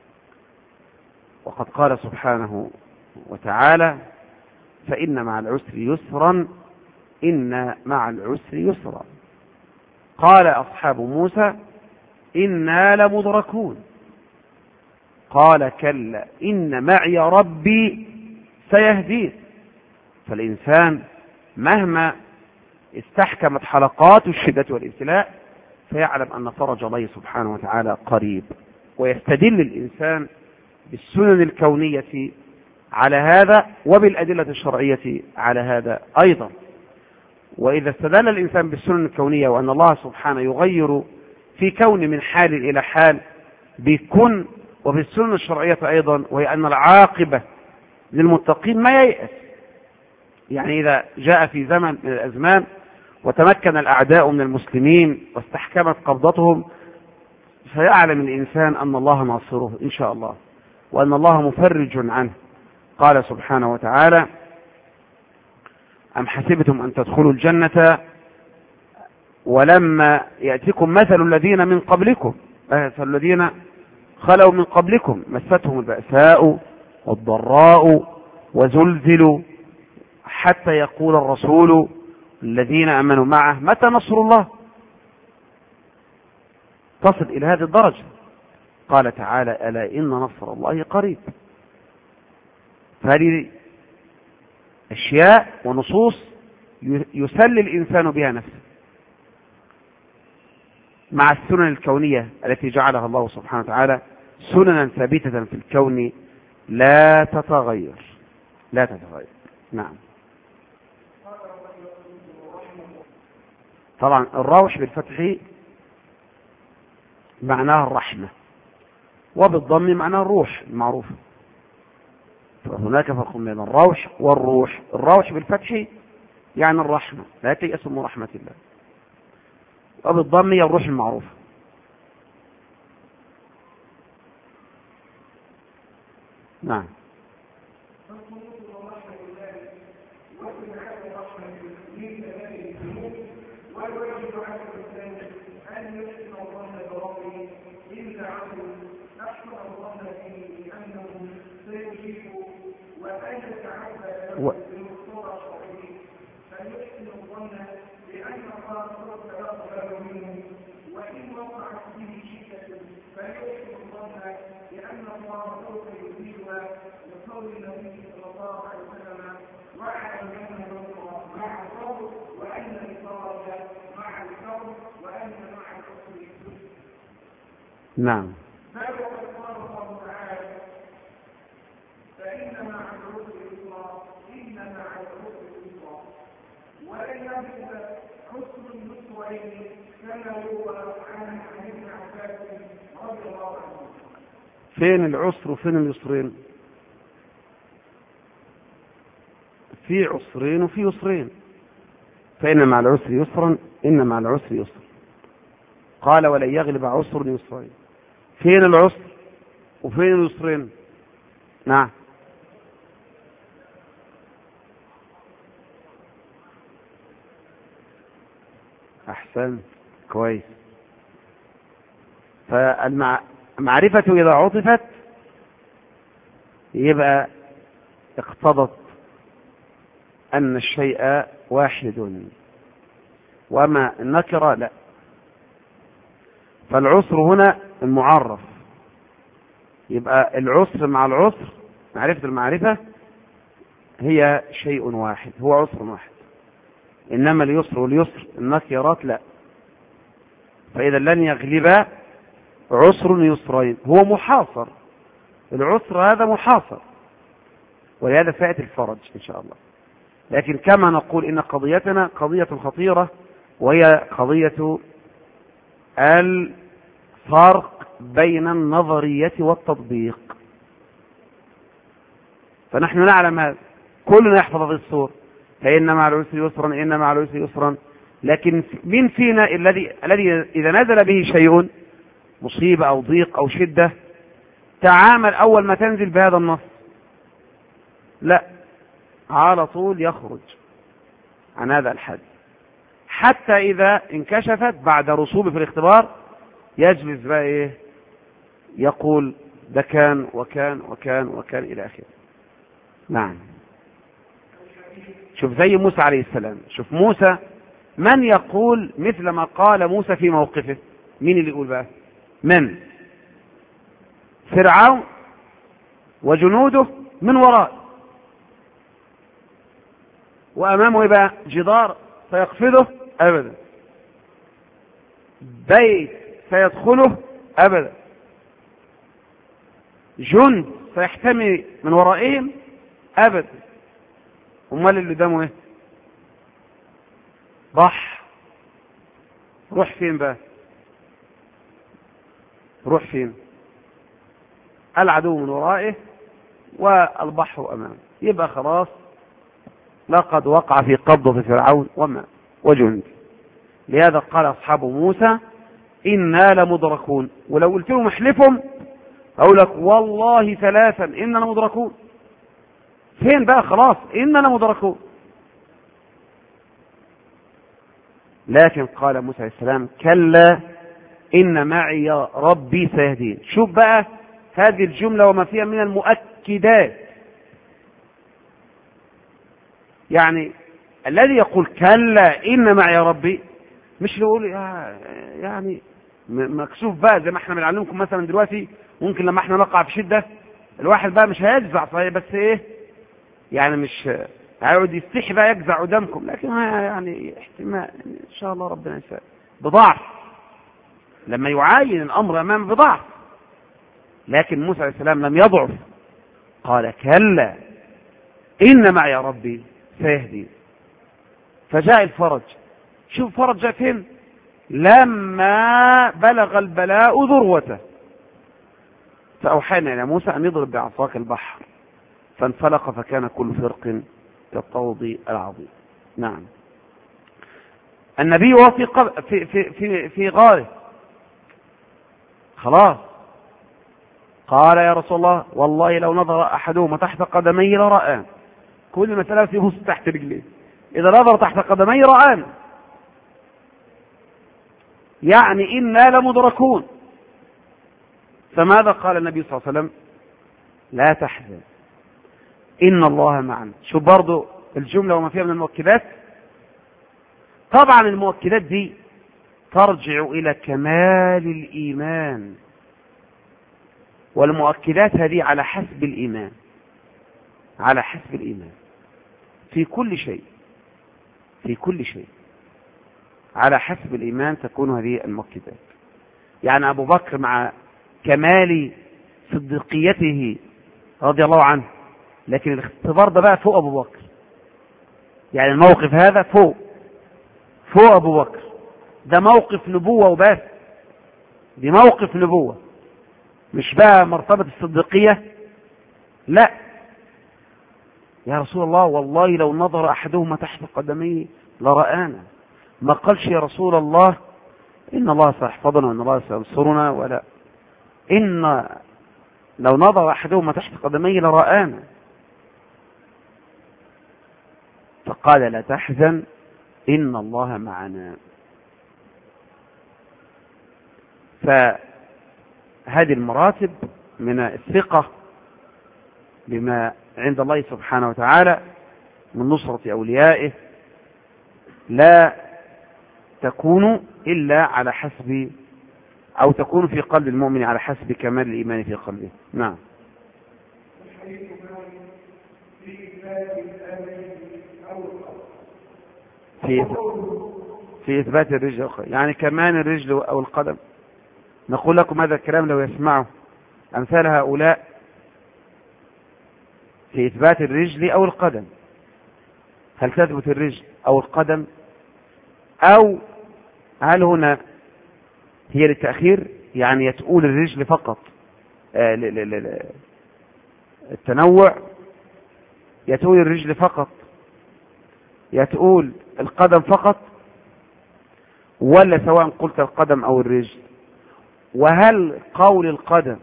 A: وقد قال سبحانه وتعالى: فإن مع العسر يسرا إن مع العسر يسرا. قال أصحاب موسى: إنا لمدركون. قال: كلا إن معي ربي سيهدين. فالإنسان مهما استحكمت حلقات الشدة والابتلاء فيعلم أن فرج الله سبحانه وتعالى قريب، ويستدل الإنسان بالسنن الكونية على هذا وبالأدلة الشرعية على هذا أيضا. وإذا استدل الإنسان بالسنن الكونية وأن الله سبحانه يغير في كون من حال إلى حال بكن، وبالسنن الشرعية أيضا وهي أن العاقبة للمتقين ما ييأس. يعني إذا جاء في زمن من الأزمان وتمكن الأعداء من المسلمين واستحكمت قبضتهم فيعلم الإنسان أن الله ناصره إن شاء الله، وأن الله مفرج عنه. قال سبحانه وتعالى: أم حسبتم أن تدخلوا الجنة ولما يأتكم مثل الذين من قبلكم مثل الذين خلوا من قبلكم مستهم البأساء والضراء وزلزلوا حتى يقول الرسول الذين آمنوا معه متى نصر الله. تصل إلى هذه الدرجة. قال تعالى: ألا إن نصر الله قريب. فهذه أشياء ونصوص يسلي الإنسان بها نفسه مع السنن الكونية التي جعلها الله سبحانه وتعالى سننا ثابتة في الكون لا تتغير لا تتغير. نعم. طبعا الروح بالفتح معناها الرحمة، وبالضم معناها الروح المعروفة. فهناك فرق بين الروح والروح. الروح بالفتح يعني الرحمة، لا تيأس من رحمة الله، وبالضم هي الروح المعروفة. نعم. و... نعم. فين العسر وفين اليسرين؟ في عسرين وفي يسرين. فإن مع العسر يسرا إن مع العسر يسر. قال: ولن يغلب عسر يسرين. فين العسر وفين اليسرين؟ نعم. أحسن، كويس. فالمعرفة إذا عطفت يبقى اقتضت أن الشيء واحد، وأما النكرة لا. فالعسر هنا المعرف، يبقى العسر مع العسر معرفة المعرفة هي شيء واحد، هو عسر واحد. إنما اليسر واليسر النكرات لا. فإذا لن يغلب عسر يسرين، هو محاصر. العسر هذا محاصر، ولهذا سيأتي الفرج إن شاء الله. لكن كما نقول إن قضيتنا قضية خطيرة، وهي قضية الفرق بين النظرية والتطبيق. فنحن نعلم هذا، كلنا يحفظ هذه الصورة: فإن مع العسر يسرا إن مع العسر يسرا لكن مين فينا الذي الذي إذا نزل به شيء مصيبة أو ضيق أو شدة تعامل أول ما تنزل بهذا النص؟ لا، على طول يخرج عن هذا الحد، حتى إذا انكشفت بعد رسوبه في الاختبار يجلس بقى إيه يقول ده كان وكان وكان وكان إلى آخره. نعم. شوف زي موسى عليه السلام، شوف موسى من يقول مثل ما قال موسى في موقفه؟ مين اللي يقول بقى؟ من؟ فرعون وجنوده من وراء، وأمامه إيه بقى؟ جدار سيقفله أبدا، بيت سيدخله أبدا، جند سيحتمي من ورائهم أبدا. أمال اللي قدامه إيه؟ بحر. روح فين بقى؟ روح فين؟ العدو من ورائه والبحر أمامه، يبقى خلاص لقد وقع في قبضة فرعون وما وجند. لهذا قال أصحاب موسى إنا لمدركون، ولو قلت لهم احلفهم أقول لك والله ثلاثا إننا لمدركون. فين بقى؟ خلاص إننا لمدركون. لكن قال موسى عليه السلام كلا إن معي ربي سيهدين. شوف بقى هذه الجملة وما فيها من المؤكدات. يعني الذي يقول كلا إن معي ربي مش يقول يعني مكسوف بقى زي ما احنا بنعلمكم مثلا دلوقتي، ممكن لما احنا نقع في شدة الواحد بقى مش هيجزع صحيح، بس ايه يعني مش هيقعد يستحي بقى يجزع قدامكم، لكن يعني احتمال ان شاء الله ربنا يسهل بضعف لما يعاين الامر امام بضعف. لكن موسى عليه السلام لم يضعف، قال كلا إن معي ربي سيهدي. فجاء الفرج. شوف فرج جاء فين؟ لما بلغ البلاء ذروته فأوحينا إلى موسى أن يضرب بعصاك البحر فانفلق فكان كل فرق كالطود العظيم. نعم. النبي وهو في في في في, في غاره خلاص قال يا رسول الله والله لو نظر أحدهما تحت قدمي لرآن. كل مسألة يبص تحت رجليه، إذا نظر تحت قدمي رآن، يعني إنا لمدركون. فماذا قال النبي صلى الله عليه وسلم؟ لا تحزن إن الله معنا. شو برضو الجملة وما فيها من المؤكدات. طبعا المؤكدات دي ترجع إلى كمال الإيمان، والمؤكدات هذه على حسب الإيمان، على حسب الإيمان في كل شيء، في كل شيء على حسب الإيمان تكون هذه المؤكدات. يعني أبو بكر مع كمال صديقيته رضي الله عنه، لكن الاختبار ده بقى فوق أبو بكر، يعني الموقف هذا فوق فوق أبو بكر، ده موقف نبوة وبس، دي موقف نبوة مش بقى مرتبة الصديقية. لا يا رسول الله والله لو نظر أحدهما تحت قدميه لرآنا. ما قالش يا رسول الله إن الله سيحفظنا وإن الله سينصرنا، ولا إن لو نظر أحدهما تحت قدميه لرآنا. فقال لا تحزن إن الله معنا. فهذه المراتب من الثقة بما عند الله سبحانه وتعالى من نصرة أوليائه لا تكون إلا على حسب، أو تكون في قلب المؤمن على حسب كمال الإيمان في قلبه. نعم. في في إثبات الرجل، يعني كمان الرجل أو القدم. نقول لكم هذا الكلام لو يسمعه أمثال هؤلاء في إثبات الرجل أو القدم. هل تثبت الرجل أو القدم، أو هل هنا هي للتأخير، يعني يتقول الرجل فقط آه التنوع، يتقول الرجل فقط، يتقول القدم فقط، ولا سواء قلت القدم أو الرجل؟ وهل قول القدم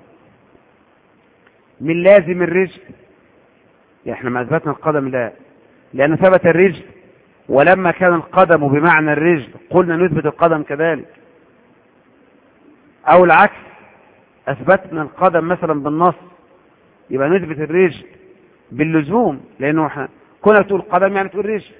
A: من لازم الرجل؟ يعني احنا ما أثبتنا القدم لا، لأن ثبت الرجل، ولما كان القدم بمعنى الرجل قلنا نثبت القدم كذلك. أو العكس، أثبتنا القدم مثلا بالنص يبقى نثبت الرجل باللزوم، لأنه احنا كنا تقول قدم يعني تقول رجل.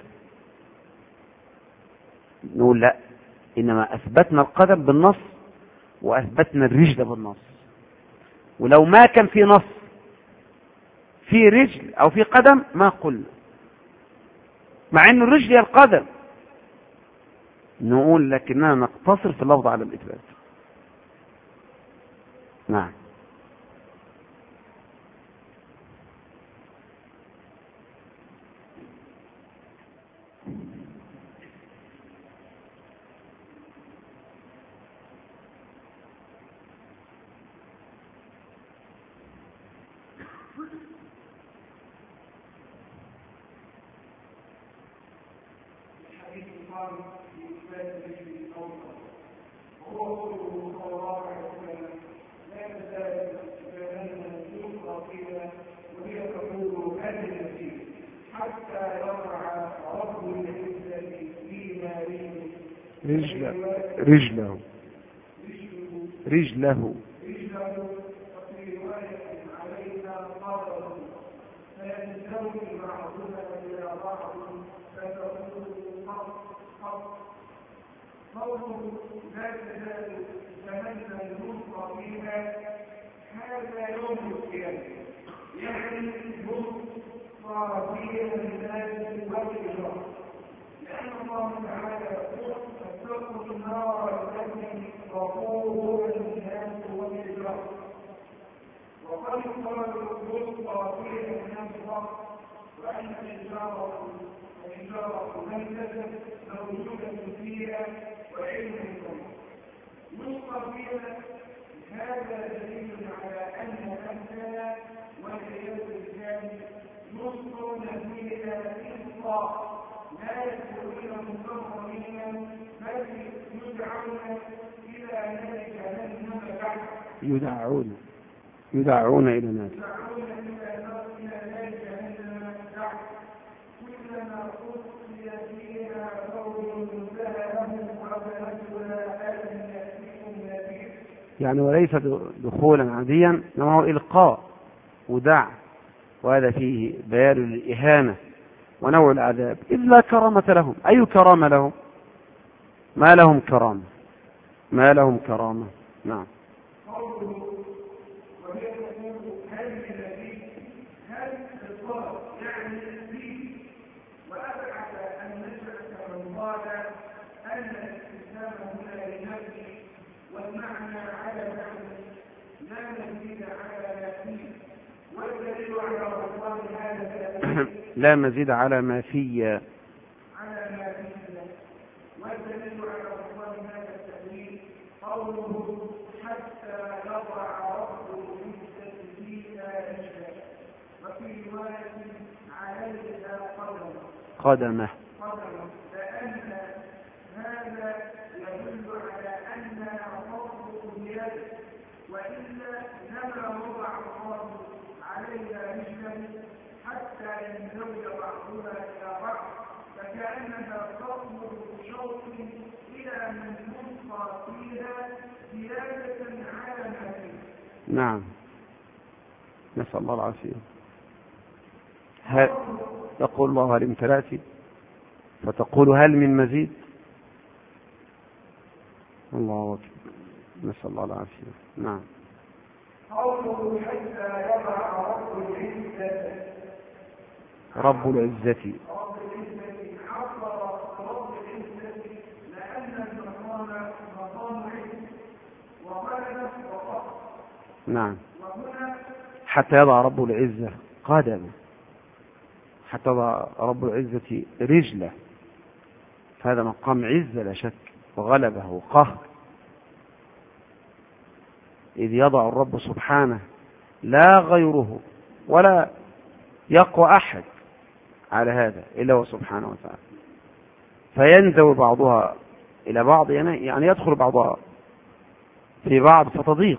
A: نقول لا، إنما أثبتنا القدم بالنص وأثبتنا الرجل بالنص. ولو ما كان في نص في رجل أو في قدم ما قلنا، مع أن الرجل هي القدم، نقول لكننا نقتصر في اللفظ على الإثبات. نعم. رجله رجله رجله
B: قوله لا تزال تمنى النصر فيها هذا يوم القيامة، يعني نصر فيها الناس والإجرام، لأن الله تعالى يقول اتقوا النار التي وقودها الناس والإجرام. وقد قالوا نصر فيها الناس فقط، وأن الإجارة الإجارة ميتة موجودة فيها وعلم نصر فيها. هذا دليل على أن أهلها والعياذ بالله نصر فيها إطلاق لا يكونون مكرمين، بل يدعون إلى نار جهنم بعد
A: يدعون يدعون إلى نار
B: يدعون إلى نار جهنم بعد كلما ألقي فيها قوم سألهم خزنتها ألم يأتكم نذير.
A: يعني وليس دخولا عاديا، إنما هو إلقاء ودع، وهذا فيه بيان الإهانة ونوع العذاب، إذ لا كرامة لهم. أي كرامة لهم؟ ما لهم كرامة، ما لهم كرامة. نعم.
B: قوله وهي تقول هل الذي هل الضرب يعني فيه، وأبعد أن نشأ من قال أن الاستسلام هنا لنفسه والمعنى على نفسه لا نزيد على نفسه، والدليل على بطلان هذا
A: لا مزيد على ما في
B: على ما فيه، والدليل على بطلان هذا التأويل قوله حتى يضع رب العزة فيها رجلا، وفي رواية عليها قدمه
A: قدمه
B: قدمه لأن هذا يدل على أن ربه بيده، وإلا لما وضع الله عليها رجلا حتى ينزوي بعضها إلى بعض، فكأنها تطلب بشوق إلى من يلقى فيها زيادة على ما فيه.
A: نعم، نسأل الله العافية. هل يقول الله هل امتلأت فتقول هل من مزيد؟ الله أكبر، نسأل الله العافية. نعم.
B: قوله حتى يضع رب العزة
A: رب العزة
B: رب العزة عبر رب العزة لأن المقام مقام عز وغلبة وفقر.
A: نعم.
B: وهنا
A: حتى يضع رب العزة قدمه، حتى يضع رب العزة رجله، فهذا مقام عزة لا شك، وغلبه وقهر، إذ يضع الرب سبحانه لا غيره ولا يقوى أحد على هذا إلا هو سبحانه وتعالى، فينزوي بعضها إلى بعض يعني, يعني يدخل بعضها في بعض فتضيق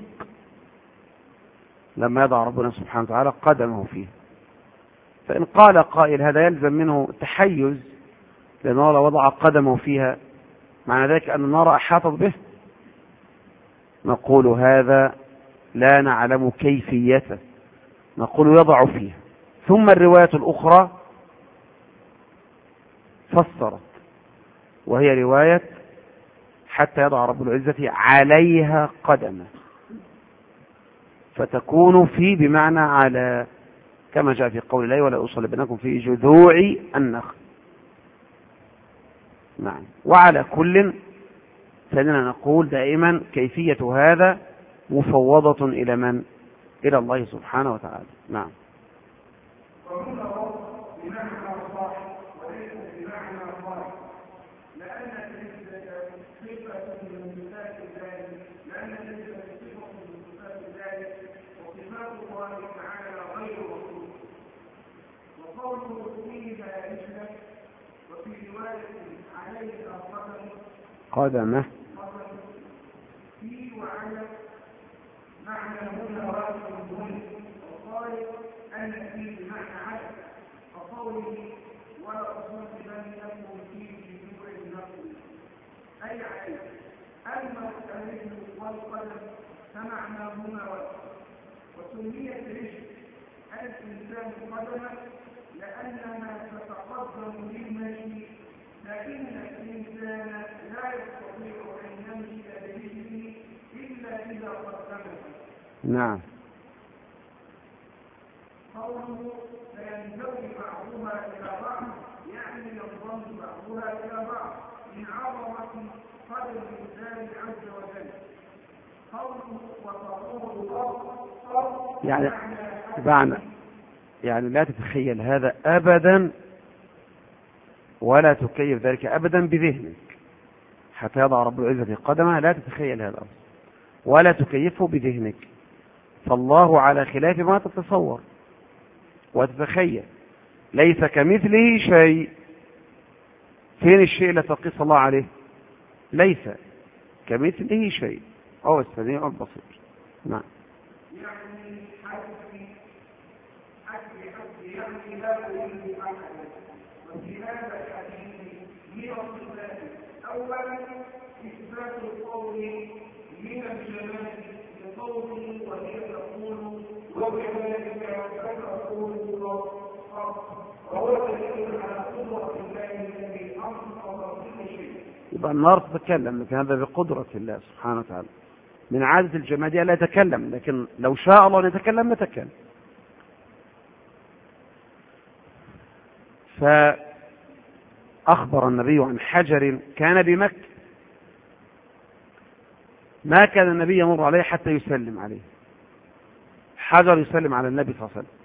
A: لما يضع ربنا سبحانه وتعالى قدمه فيه. فإن قال قائل هذا يلزم منه تحيز لأنه لو وضع قدمه فيها معنى ذلك أن النار أحاطت به، نقول هذا لا نعلم كيفيته، نقول يضع فيها. ثم الرواية الأخرى فسرت، وهي رواية حتى يضع رب العزة عليها قدمه، فتكون في بمعنى على، كما جاء في قول الله ولا أصلبنكم في جذوع النخل. نعم. وعلى كل فإننا نقول دائما كيفية هذا مفوضة إلى من؟ إلى الله سبحانه وتعالى. نعم. قدمه
B: معنى هنا راجل مهم وقال أن فيه بمعنى عدد فقوله ولا أصنبن لكم فيه جذوع النخل أي عليه. أما الرجل والقدم فمعناهما واحد. وسميت رجل الإنسان قدما لأنها تتقدم للمشي، فإن الإنسان لا يستطيع أن يمشي برجله إلا إذا قدمه.
A: نعم.
B: قوله فينزوي بعضها إلى بعض يعني ينضم بعضها إلى بعض من عظمة قدر الإنسان عز وجل. قوله وتطور الأرض
A: يعني معنى يعني لا تتخيل هذا أبدا ولا تكيف ذلك أبدا بذهنك حتى يضع رب العزة قدمه، لا تتخيل هذا الأمر ولا تكيفه بذهنك، فالله على خلاف ما تتصور وتتخيل، ليس كمثله شيء. فين الشيء الذي تقيس الله عليه؟ ليس كمثله شيء، هو السميع البصير. نعم.
B: يعني حسبي حسبي حسبي يعني لا أريد أحدا. وفي هذا الحديث من الصفات أولا إثبات القول من الجمال بقوله وهي تقول وكذلك فتقول وهو دليل على قدرة الله الذي أنقذ كل شيء.
A: يبقى النار تتكلم، لكن هذا بقدرة الله سبحانه وتعالى. من عادة الجمادية لا يتكلم، لكن لو شاء الله أن يتكلم ما تكلم. فأخبر النبي عن حجر كان بمكة ما كان النبي يمر عليه حتى يسلم عليه، حجر يسلم على النبي صلى الله عليه وسلم،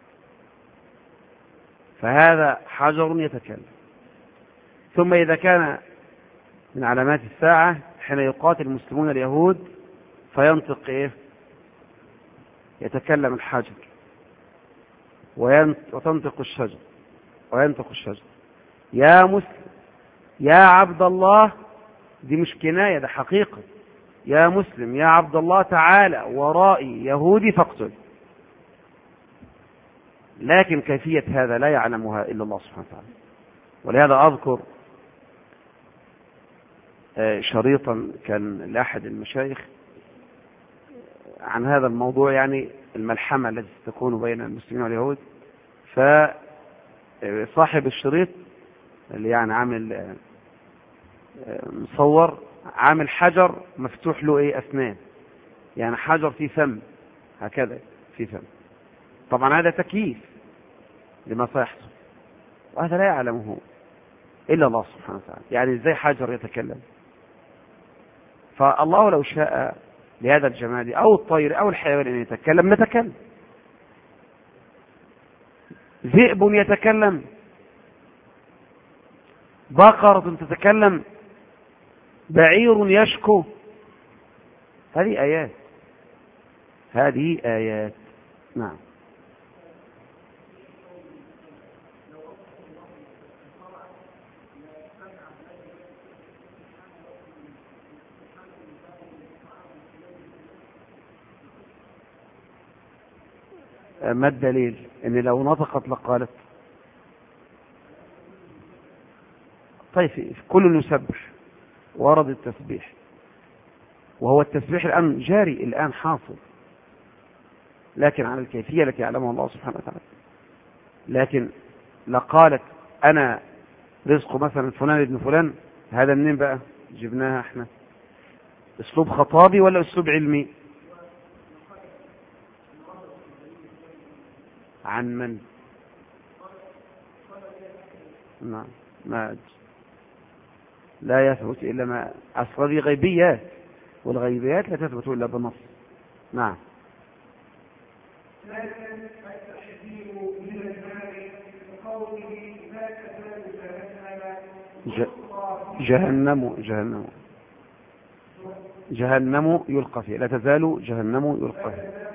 A: فهذا حجر يتكلم. ثم إذا كان من علامات الساعة حين يقاتل المسلمون اليهود فينطق إيه؟ يتكلم الحجر وتنطق الشجر وينطق الشجر. يا مسلم يا عبد الله، دي مش كناية، ده حقيقة. يا مسلم يا عبد الله تعالى ورائي يهودي فاقتل. لكن كيفية هذا لا يعلمها إلا الله سبحانه وتعالى. ولهذا أذكر شريطا كان لأحد المشايخ عن هذا الموضوع، يعني الملحمة التي تكون بين المسلمين واليهود. فصاحب الشريط اللي يعني عامل مصور عامل حجر مفتوح له ايه أسنان، يعني حجر فيه فم هكذا فيه فم. طبعا هذا تكييف لما سيحصل، وهذا لا يعلمه إلا الله سبحانه وتعالى. يعني ازاي حجر يتكلم؟ فالله لو شاء لهذا الجمال أو الطير أو الحيوان أن يتكلم نتكلم. ذئب يتكلم، بقرة تتكلم، بعير يشكو. هذه آيات، هذه آيات. نعم. ما الدليل ان لو نطقت لقالت؟ طيب كل يسبح، ورد التسبيح، وهو التسبيح الآن جاري، الآن حاصل، لكن على الكيفية التي يعلمها الله سبحانه وتعالى. لكن لقالت أنا رزق مثلا فلان ابن فلان، هذا منين بقى جبناها احنا؟ اسلوب خطابي ولا اسلوب علمي؟ عن من؟ نعم، ما لا يثبت إلا ما أصل دي غيبيات، والغيبيات لا تثبت إلا بالنص. نعم. جهنم جهنم جهنم يلقى فيه، لا تزال جهنم يلقى فيه.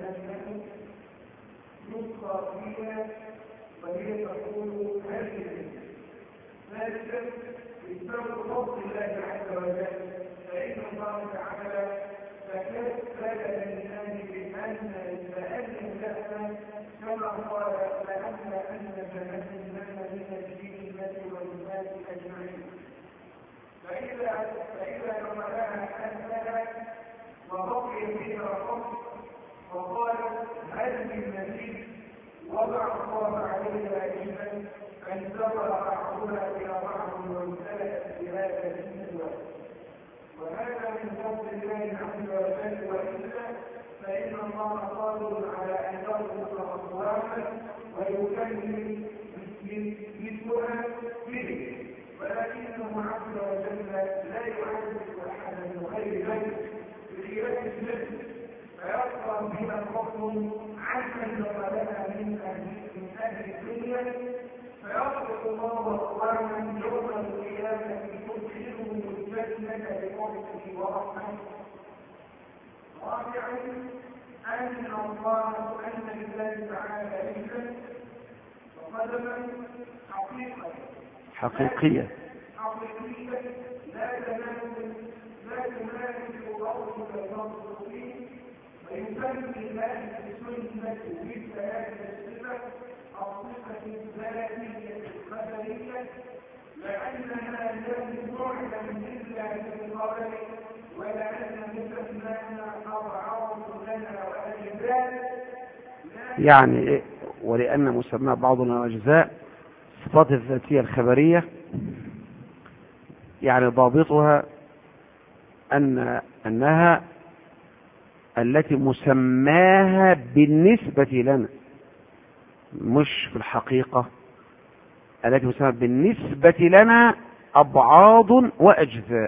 A: حقيقية يعني، ولأن مسمى بعضنا أجزاء الصفات الذاتية الخبرية، يعني ضابطها أن أنها التي مسماها بالنسبة لنا، مش في الحقيقة، التي مسماها بالنسبة لنا أبعاض وأجزاء.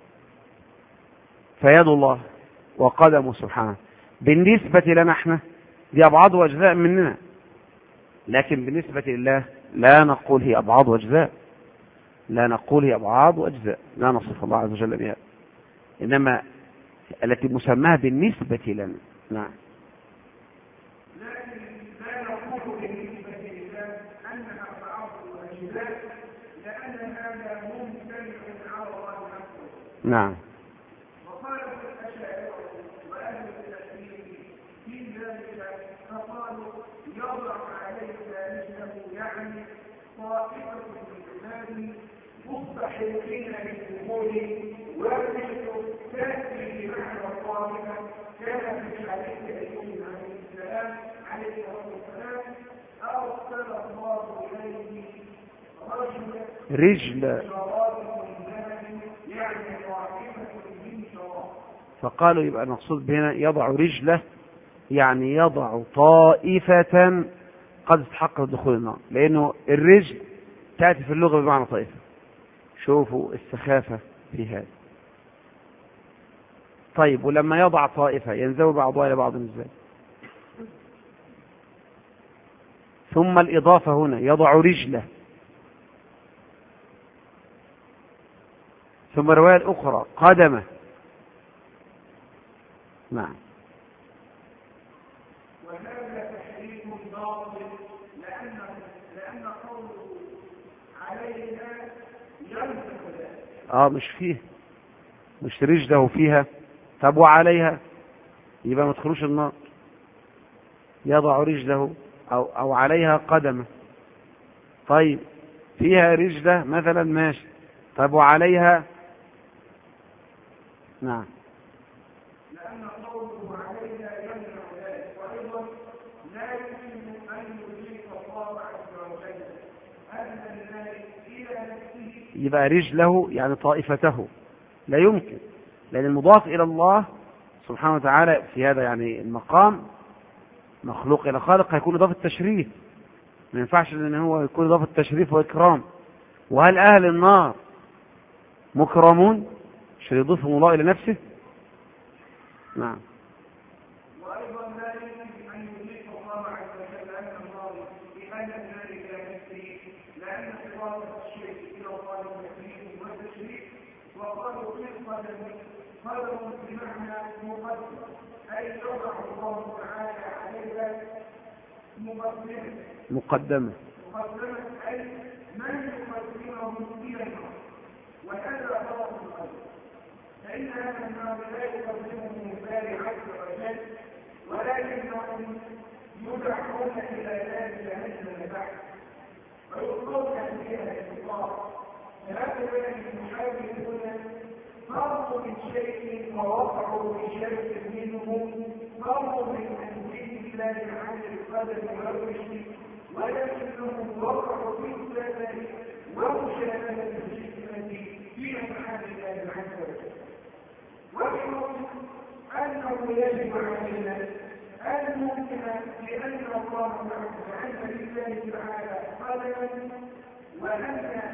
A: فيد الله وقدمه سبحانه بالنسبة لنا احنا دي أبعاض وأجزاء مننا، لكن بالنسبة لله لا نقول هي أبعاض وأجزاء، لا نقول هي أبعاض وأجزاء، لا نصف الله عز وجل بها، إنما التي مسماها بالنسبة لنا. نعم.
B: لكن لا نقول بالنسبة لله أنها أبعاض وأجزاء، لأن هذا ممتنع على الله نفسه.
A: نعم.
B: وقالت الأشاعرة وأهل التأثير في ذلك فقالوا يضع عليك رجله، يعني طائفة الإسلام مستحقين للدخول، والرجل تأتي بمعنى الطائفة، كان في حديث أيوب عليه السلام عليه الصلاة والسلام أرسل الله إليه
A: رجل،
B: يعني طائفة من شراب.
A: فقالوا يبقى المقصود بهنا يضع رجله، يعني يضع طائفة قد استحقت دخول النار، لأنه الرجل تأتي في اللغة بمعنى طائفة. شوفوا السخافة في هذا. طيب ولما يضع طائفة ينزوي بعضها إلى بعض ازاي؟ ثم الإضافة هنا يضع رجله، ثم الرواية الأخرى قدمه. نعم.
B: وهذا تحريم باطل، لأن لأن قوله عليها ينفق ذلك.
A: اه مش فيه، مش رجله فيها، طب وعليها يبقى ما تدخلوش النار. يضع رجله أو, أو عليها قدمه. طيب فيها رجله مثلا ماشي، طيب وعليها؟ نعم.
B: لأن قوله عليها يمنع ذلك، وأيضا لا يمكن أن يضيف الله عز وجل أن المالك إلى نفسه.
A: يبقى رجله يعني طائفته، لا يمكن، لأن المضاف إلى الله سبحانه وتعالى في هذا يعني المقام مخلوق إلى خالق، هيكون إضافة تشريف، ما ينفعش أن هو يكون إضافة تشريف وإكرام. وهل أهل النار مكرمون مش يضيفهم الله إلى نفسه؟ نعم.
B: وأيضا لا يمكن أن يضيف الله عز وجل أن الله بأن ذلك إلى نفسه، لأن إضافة الشيء إلى الله التكريم والتشريف وقالوا في القدم قدم بمعنى مقدم، أي يضع الله تعالى عليها مقدمة
A: مقدمة
B: مقدمة أي من يقدمه إلى النار، وهذا غلط القدر، فإن هذا النار لا يقدمه الباري عز وجل، ولكنهم يدعون إلى ذلك جهنم بعد ويلقون فيها الانتصار. فهكذا المحاولون فرضوا من شيء ووقعوا في شيء منه، فرضوا من تنزيل الله عن القدر والرشد، ولكنهم وقعوا في السبب ومشاهدة الحكمة في أفعال الله عز وجل. ومن أنه يجب علينا أن نؤمن بأن الله وأن لله تعالى قدرا، وأن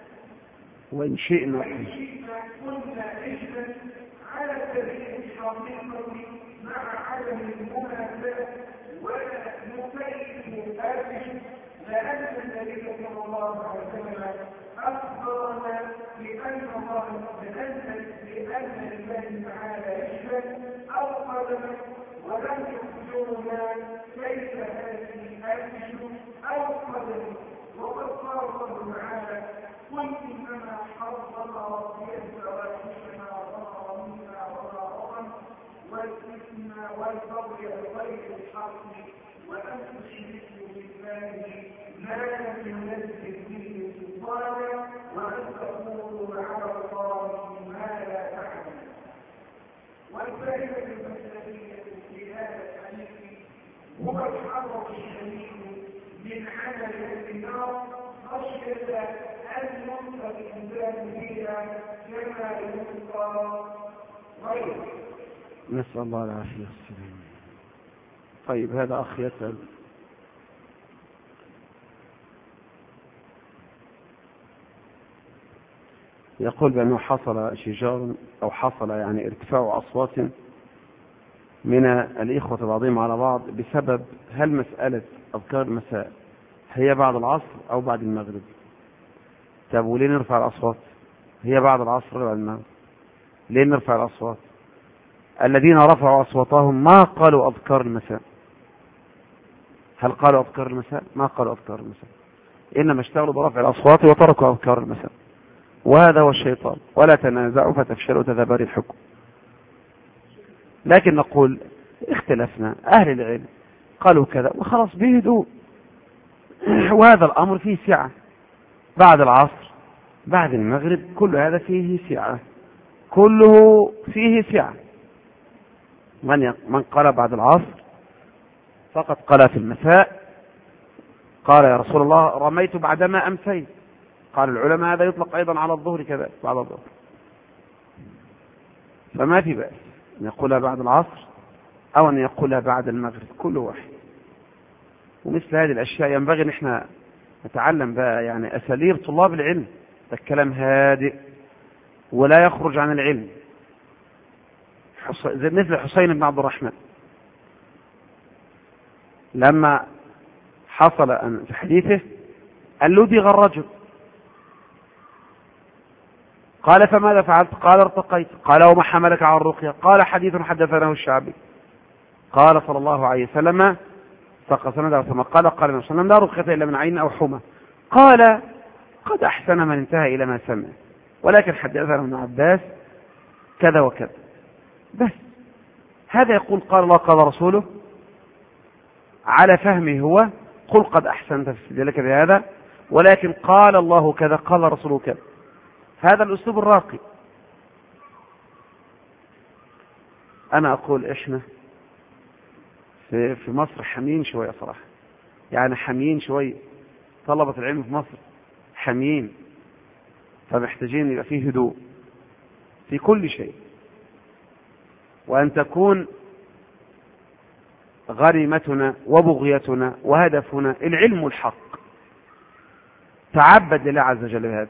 A: وإن شئنا
B: وإن شئنا كنا عجلا على سبيل الحقيقة مع عدم المنافاة، ولا نكيف آبه، لأن النبي صلى الله عليه وسلم أخبرنا بأن الله بأن بأن لله تعالى عجلا أو قدما، ولم يخبرنا كيف هذه آبه أو قدم. وقد قال الله تعالى: قل إنما حرم ربي الفواحش ما ظهر منها وما بطن والإثم والبغي بغير الحق وأن تشركوا بالله ما لم ينزل به سلطانا وأن تقولوا على الله ما لا تعلمون. والفائدة المسألية في هذا الحديث هو الحذر الشديد من عمل النار خشية أن يلقى الإنسان فيها كما يلقى غيره.
A: نسأل الله العافية والسلام. طيب هذا أخ يسأل: يقول بأنه حصل شجار أو حصل يعني ارتفاع أصوات من الإخوة بعضهم على بعض بسبب هل مسألة أذكار المساء هي بعد العصر أو بعد المغرب؟ طب وليه نرفع الأصوات؟ هي بعد العصر ولا بعد المغرب؟ ليه نرفع الأصوات؟ الذين رفعوا أصواتهم ما قالوا أذكار المساء. هل قالوا أذكار المساء؟ ما قالوا أذكار المساء، إنما اشتغلوا برفع الأصوات وتركوا أذكار المساء، وهذا هو الشيطان. ولا تنازعوا فتفشلوا وتذهب ريحكم. لكن نقول اختلفنا، أهل العلم قالوا كذا وخلاص بهدوء، وهذا الأمر فيه سعة. بعد العصر بعد المغرب كل هذا فيه سعة، كله فيه سعة. من من قال بعد العصر فقد قال في المساء، قال يا رسول الله رميت بعدما أمسيت. قال العلماء هذا يطلق أيضا على الظهر كذلك بعد الظهر، فما في بأس أن يقولها بعد العصر أو أن يقولها بعد المغرب، كل واحد. ومثل هذه الأشياء ينبغي أن احنا نتعلم بقى يعني أساليب طلاب العلم، الكلام هادئ ولا يخرج عن العلم، زي مثل حسين بن عبد الرحمن لما حصل أن في حديثه أن لدغ الرجل، قال فماذا فعلت؟ قال ارتقيت. قال وما حملك على الرقية؟ قال حديث حدثناه الشعبي. قال صلى الله عليه وسلم ساق سنده ثم قال قال النبي صلى الله عليه وسلم لا رقية إلا من عين أو حمى. قال قد أحسن من انتهى إلى ما سمع، ولكن حدثنا ابن عباس كذا وكذا. بس هذا يقول قال الله قال رسوله، على فهمه هو، قل قد أحسنت في ذلك بهذا، ولكن قال الله كذا قال رسوله كذا. هذا الأسلوب الراقي. أنا أقول إحنا في في مصر حامين شوية صراحة، يعني حامين شوية، طلبة العلم في مصر حامين، فمحتاجين يبقى فيه هدوء في كل شيء، وأن تكون غريمتنا وبغيتنا وهدفنا العلم الحق. تعبد لله عز وجل بهذا،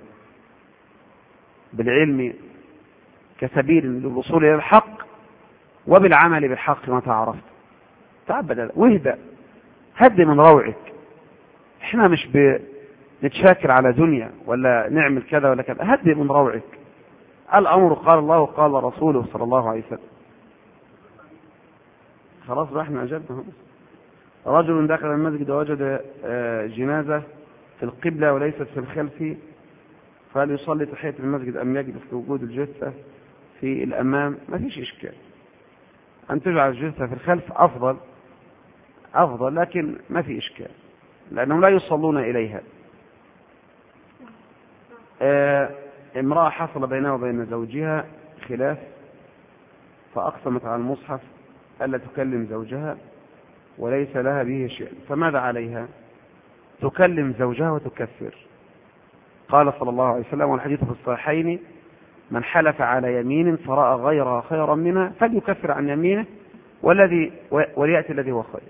A: بالعلم كسبيل للوصول إلى الحق، وبالعمل بالحق ما تعرفت. تعبد واهدأ، هد من روعك. احنا مش بنتشاكر على دنيا ولا نعمل كذا ولا كذا، هد من روعك. الأمر قال الله وقال رسوله صلى الله عليه وسلم. خلاص بقى احنا أجبنا. رجل دخل المسجد ووجد جنازة في القبلة وليست في الخلف، فهل يصلي تحية المسجد أم يجلس في وجود الجثة في الأمام؟ ما فيش إشكال أن تجعل الجثة في الخلف أفضل أفضل لكن ما في إشكال، لأنهم لا يصلون إليها. آه امرأة حصل بينها وبين زوجها خلاف، فأقسمت على المصحف ألا تكلم زوجها وليس لها به شيء، فماذا عليها؟ تكلم زوجها وتكفر. قال صلى الله عليه وسلم، والحديث في الصحيحين: من حلف على يمين فرأى غيرها خيرا منها فليكفر عن يمينه والذي وليأتي الذي هو خير.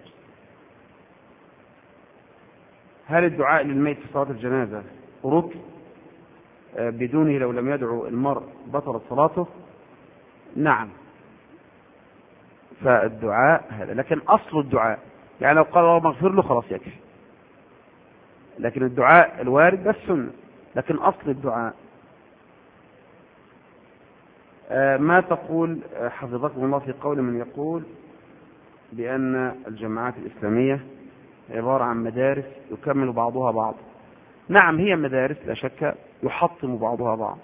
A: هل الدعاء للميت في صلاة الجنازة ركن بدونه لو لم يدعو المرء بطلت صلاته؟ نعم، فالدعاء هذا، لكن أصل الدعاء يعني لو قال الله اغفر له خلاص يكفي، لكن الدعاء الوارد بس سنة، لكن أصل الدعاء. ما تقول حفظكم الله في قول من يقول بأن الجماعات الإسلامية عبارة عن مدارس يكمل بعضها بعض؟ نعم، هي مدارس لا شك يحطم بعضها بعض،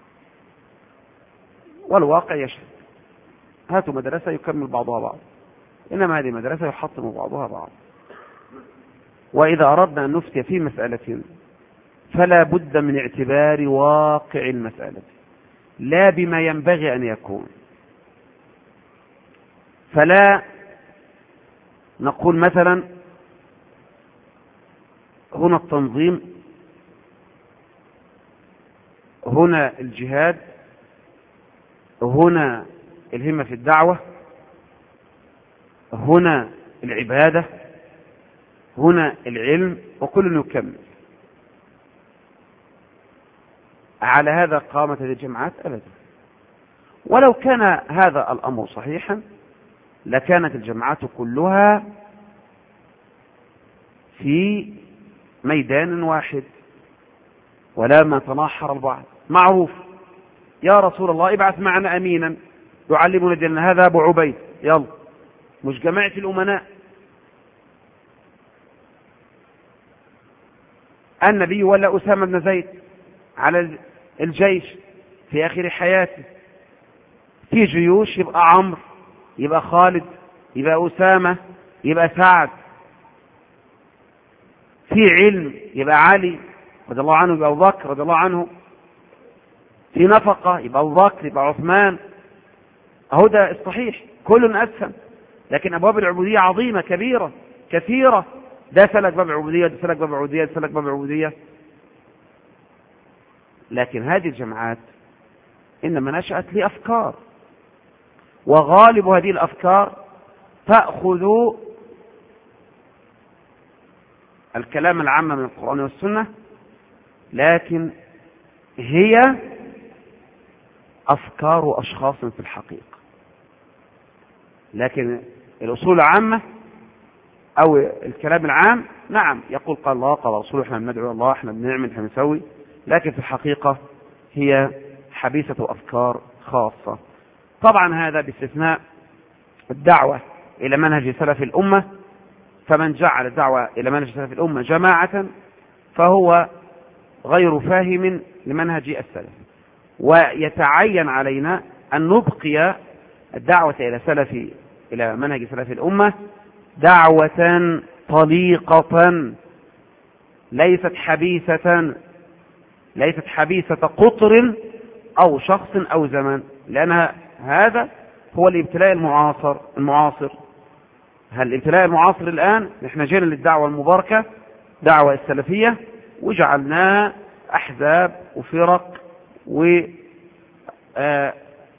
A: والواقع يشهد. هاتوا مدرسة يكمل بعضها بعض، إنما هذه مدرسة يحطم بعضها بعض. وإذا أردنا أن نفتي في مسألة فلا بد من اعتبار واقع المسألة لا بما ينبغي أن يكون. فلا نقول مثلا هنا التنظيم، هنا الجهاد، هنا الهمة في الدعوة، هنا العبادة، هنا العلم، وكل يكمل. على هذا قامت هذه الجماعات أبدا. ولو كان هذا الأمر صحيحا لكانت الجماعات كلها في ميدان واحد ولا ما تناحر البعض. معروف: يا رسول الله ابعث معنا أمينا يعلمنا ديننا، هذا أبو عبيد، يلا. مش جماعة الأمناء. النبي ولا أسامة بن زيد على الجيش في آخر حياته. في جيوش يبقى عمرو، يبقى خالد، يبقى أسامة، يبقى سعد. في علم يبقى علي رضي الله عنه، يبقى أبو بكر رضي الله عنه. في نفقة يبقى أبو بكر، يبقى عثمان. أهو ده الصحيح، كل أسهم. لكن أبواب العبودية عظيمة كبيرة كثيرة، ده سلك باب عبودية، ده سلك باب عبودية، ده سلك باب عبودية. لكن هذه الجماعات إنما نشأت لأفكار، وغالب هذه الأفكار تأخذ الكلام العام من القرآن والسنة، لكن هي أفكار أشخاص في الحقيقة. لكن الأصول العامة أو الكلام العام نعم يقول قال الله قال رسوله، احنا بندعو الله، احنا بنعمل، احنا بنسوي، لكن في الحقيقة هي حبيسة أفكار خاصة. طبعا هذا باستثناء الدعوة إلى منهج سلف الأمة، فمن جعل الدعوة إلى منهج سلف الأمة جماعة فهو غير فاهم لمنهج السلف. ويتعين علينا أن نبقي الدعوة إلى سلف إلى منهج سلف الأمة دعوة طليقة، ليست حبيسة، ليست حبيسة قطر أو شخص أو زمان، لأن هذا هو الابتلاء المعاصر المعاصر هل الابتلاء المعاصر الآن نحن جينا للدعوة المباركة دعوة السلفية وجعلناها أحزاب وفرق و آه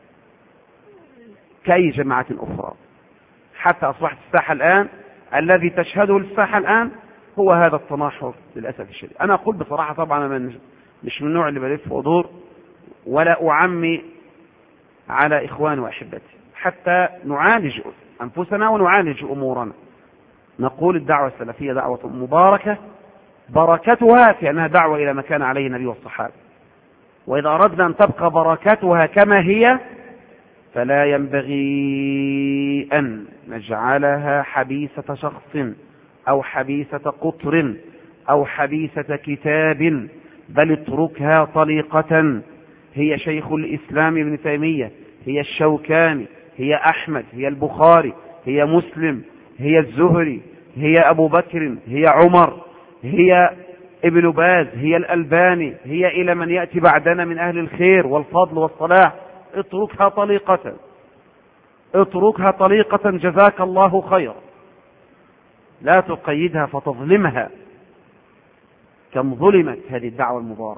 A: كأي جماعة أخرى، حتى أصبحت الساحة الآن الذي تشهده الساحة الآن هو هذا التناحر للأسف الشديد. أنا أقول بصراحة طبعا أنا مش من النوع اللي بلف ودور ولا أعمي على إخواني وأحبتي، حتى نعالج أنفسنا ونعالج أمورنا. نقول الدعوة السلفية دعوة مباركة بركتها في أنها دعوة إلى ما كان عليه النبي والصحابة، وإذا أردنا أن تبقى بركتها كما هي فلا ينبغي أن نجعلها حبيسة شخص أو حبيسة قطر أو حبيسة كتاب، بل اتركها طليقة. هي شيخ الإسلام ابن تيمية، هي الشوكاني، هي أحمد، هي البخاري، هي مسلم، هي الزهري، هي أبو بكر، هي عمر، هي ابن باز، هي الألباني، هي إلى من يأتي بعدنا من أهل الخير والفضل والصلاح. اتركها طليقة، اتركها طليقة جزاك الله خيرا، لا تقيدها فتظلمها كم ظلمت هذه الدعوة المباركة.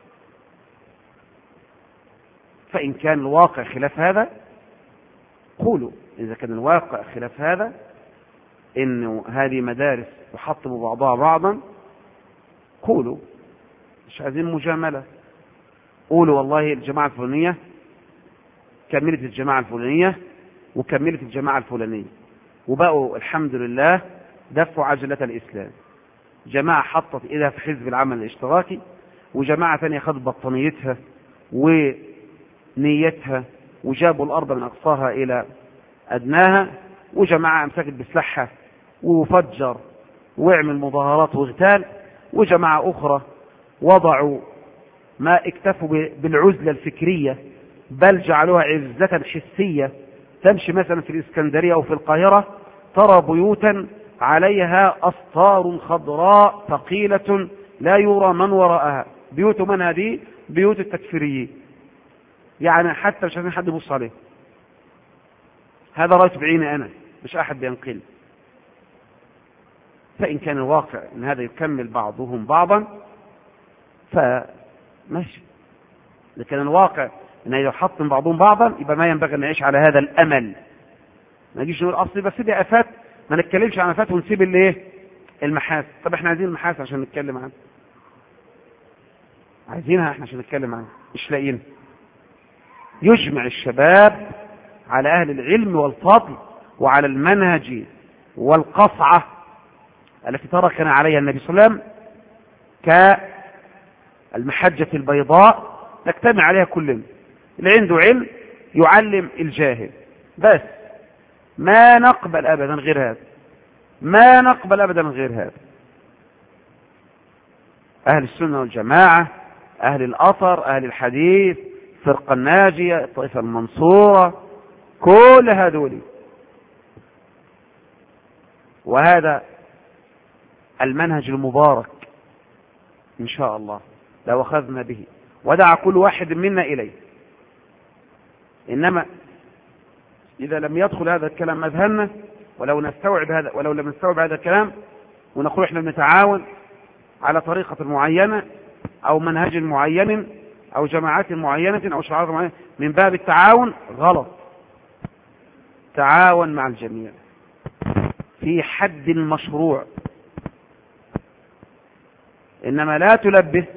A: فإن كان الواقع خلاف هذا قولوا، إذا كان الواقع خلاف هذا إنه هذه مدارس يحطم بعضها بعضا قولوا، مش عايزين مجاملة. قولوا والله الجماعة الفلانية كملت الجماعة الفلانية وكملت الجماعة الفلانية وبقوا الحمد لله دفعوا عجلة الإسلام. جماعة حطت إيدها في حزب العمل الاشتراكي، وجماعة ثانية خدت بطانيتها ونيتها وجابوا الأرض من أقصاها إلى أدناها، وجماعة أمسكت بسلاحها وفجر واعمل مظاهرات واغتال، وجماعة أخرى وضعوا ما اكتفوا بالعزلة الفكرية بل جعلوها عزة حسية. تمشي مثلا في الإسكندرية أو في القاهرة ترى بيوتا عليها أسطار خضراء ثقيلة لا يرى من وراءها. بيوت من هذه؟ بيوت التكفيريين، يعني حتى مش عايزين حد يبص عليه. هذا رأيت بعيني أنا، مش أحد بينقل. فإن كان الواقع أن هذا يكمل بعضهم بعضا فماشي، لكن الواقع أن يحطم بعضهم بعضا يبقى ما ينبغي أن نعيش على هذا الأمل. ما نجيش نقول أصلي بس دي آفات، ما نتكلمش عن آفات ونسيب الايه المحاسن. طب احنا عايزين المحاسن عشان نتكلم عنها، عايزينها احنا عشان نتكلم عنها، مش لاقيين. يجمع الشباب على أهل العلم والفضل وعلى المنهج والقصعة التي تركنا عليها النبي صلى الله عليه وسلم كالمحجة البيضاء نجتمع عليها كلنا. اللي عنده علم يعلم الجاهل، بس ما نقبل أبدا غير هذا، ما نقبل أبدا غير هذا. أهل السنة والجماعة، أهل الأثر، أهل الحديث، الفرقة الناجية، الطائفة المنصورة، كل هذول. وهذا المنهج المبارك إن شاء الله لو أخذنا به ودعا كل واحد منا إليه. إنما إذا لم يدخل هذا الكلام مذهلنا، ولو نستوعب هذا ولو لم نستوعب هذا الكلام ونقول إحنا بنتعاون على طريقة معينة أو منهج معين أو جماعات معينة أو شعارات معينة من باب التعاون، غلط. تعاون مع الجميع في حد مشروع، إنما لا تلبس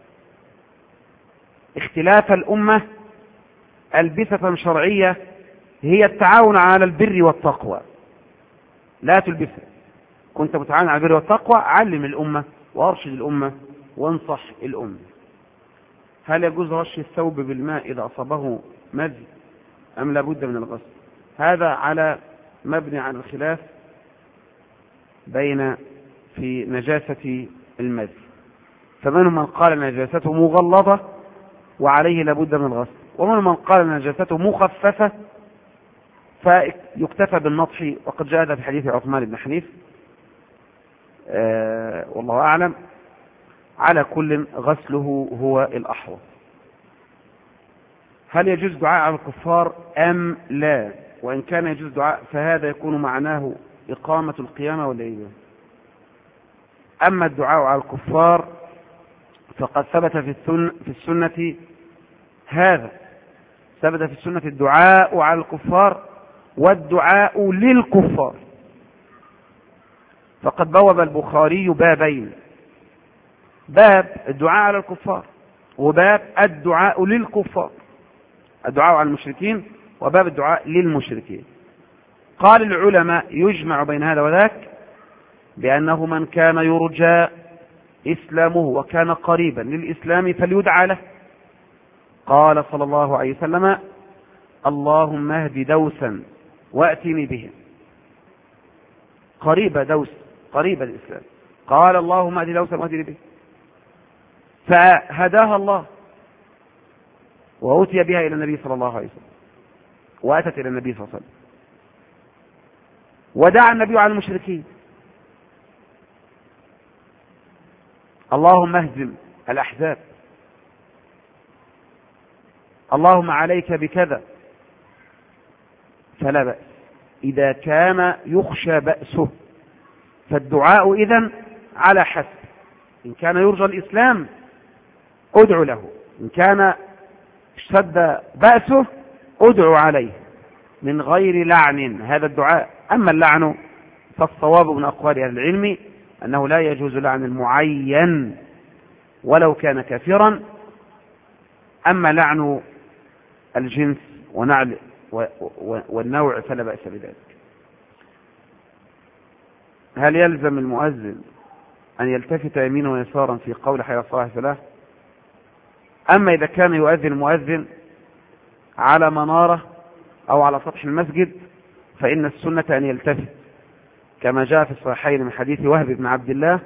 A: اختلاف الأمة ألبسة شرعية هي التعاون على البر والتقوى. لا تلبسها. كنت متعاون على البر والتقوى، علم الأمة وأرشد الأمة وانصح الأمة. هل يجوز رش الثوب بالماء إذا أصابه مذي أم لابد من الغسل؟ هذا على مبني على الخلاف بين في نجاسة المذي، فمنهم من قال نجاسته مغلظة وعليه لابد من الغسل، ومنهم من قال نجاسته مخففة فيكتفى بالنطح، وقد جاء هذا في حديث عثمان بن حنيف آه والله أعلم. على كل غسله هو الأحوط. هل يجوز دعاء على الكفار أم لا؟ وإن كان يجوز دعاء فهذا يكون معناه إقامة القيامة ولا إيه؟ أما الدعاء على الكفار فقد ثبت في السنة, في السنة هذا ثبت في السنة الدعاء على الكفار والدعاء للكفار. فقد بوب البخاري بابين: باب الدعاء على الكفار وباب الدعاء للكفار، الدعاء على المشركين وباب الدعاء للمشركين. قال العلماء يجمع بين هذا وذاك بأنه من كان يرجى إسلامه وكان قريبا للإسلام فليدعى له. قال صلى الله عليه وسلم: اللهم اهد دوسا وأتني بهم. قريبة دوس، قريبة الإسلام. قال: اللهم اهد دوسا وأتني بهم، فهداها الله وأتي بها إلى النبي صلى الله عليه وسلم، وأتت إلى النبي صلى الله عليه وسلم، ودعا النبي على المشركين: اللهم اهزم الأحزاب، اللهم عليك بكذا. فلا بأس إذا كان يخشى بأسه، فالدعاء إذن على حسب. إن كان يرجى الإسلام ادعو له، إن كان اشتد بأسه ادعو عليه من غير لعن، هذا الدعاء. أما اللعن فالصواب من أقوال أهل العلم أنه لا يجوز لعن المعين ولو كان كافرا. أما لعن الجنس ونعل والنوع فلا بأس بذلك. هل يلزم المؤذن أن يلتفت يمينا ويسارا في قول حي على الصلاة فلا؟ أما إذا كان يؤذن المؤذن على منارة أو على سطح المسجد فإن السنة أن يلتفت، كما جاء في الصحيحين من حديث وهب بن عبد الله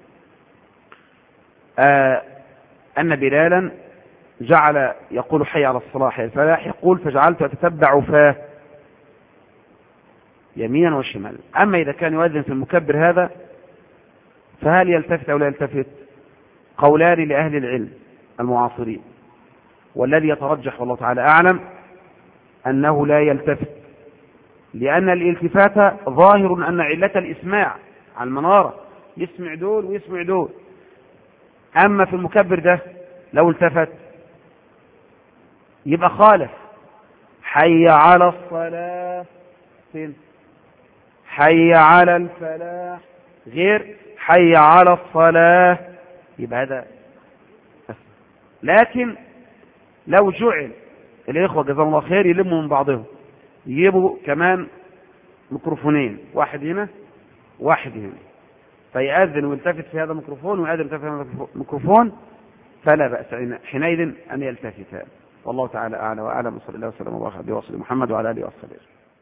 A: آه أن بلالا جعل يقول حي على الصلاة حي الفلاح، يقول: فجعلت أتتبع فاه يمينا وشمالا. أما إذا كان يؤذن في المكبر هذا فهل يلتفت أو لا يلتفت؟ قولان لأهل العلم المعاصرين، والذي يترجح والله تعالى أعلم أنه لا يلتفت، لأن الالتفات ظاهر أن علة الإسماع على المنارة، يسمع دول ويسمع دول. أما في المكبر ده لو التفت يبقى خالف. حي على الصلاة فين؟ حي على الفلاح غير حي على الصلاة، يبقى هذا. لكن لو جعل الإخوة جزاهم الله خير يلموا من بعضهم، يجيبوا كمان ميكروفونين، واحد هنا واحد هنا، فيأذن ويلتفت في هذا الميكروفون ويأذن ويلتفت في هذا الميكروفون، فلا بأس حينئذ أن يلتفت. والله تعالى أعلى وأعلم. صلى الله وسلم وبارك على محمد وعلى آله وصحبه.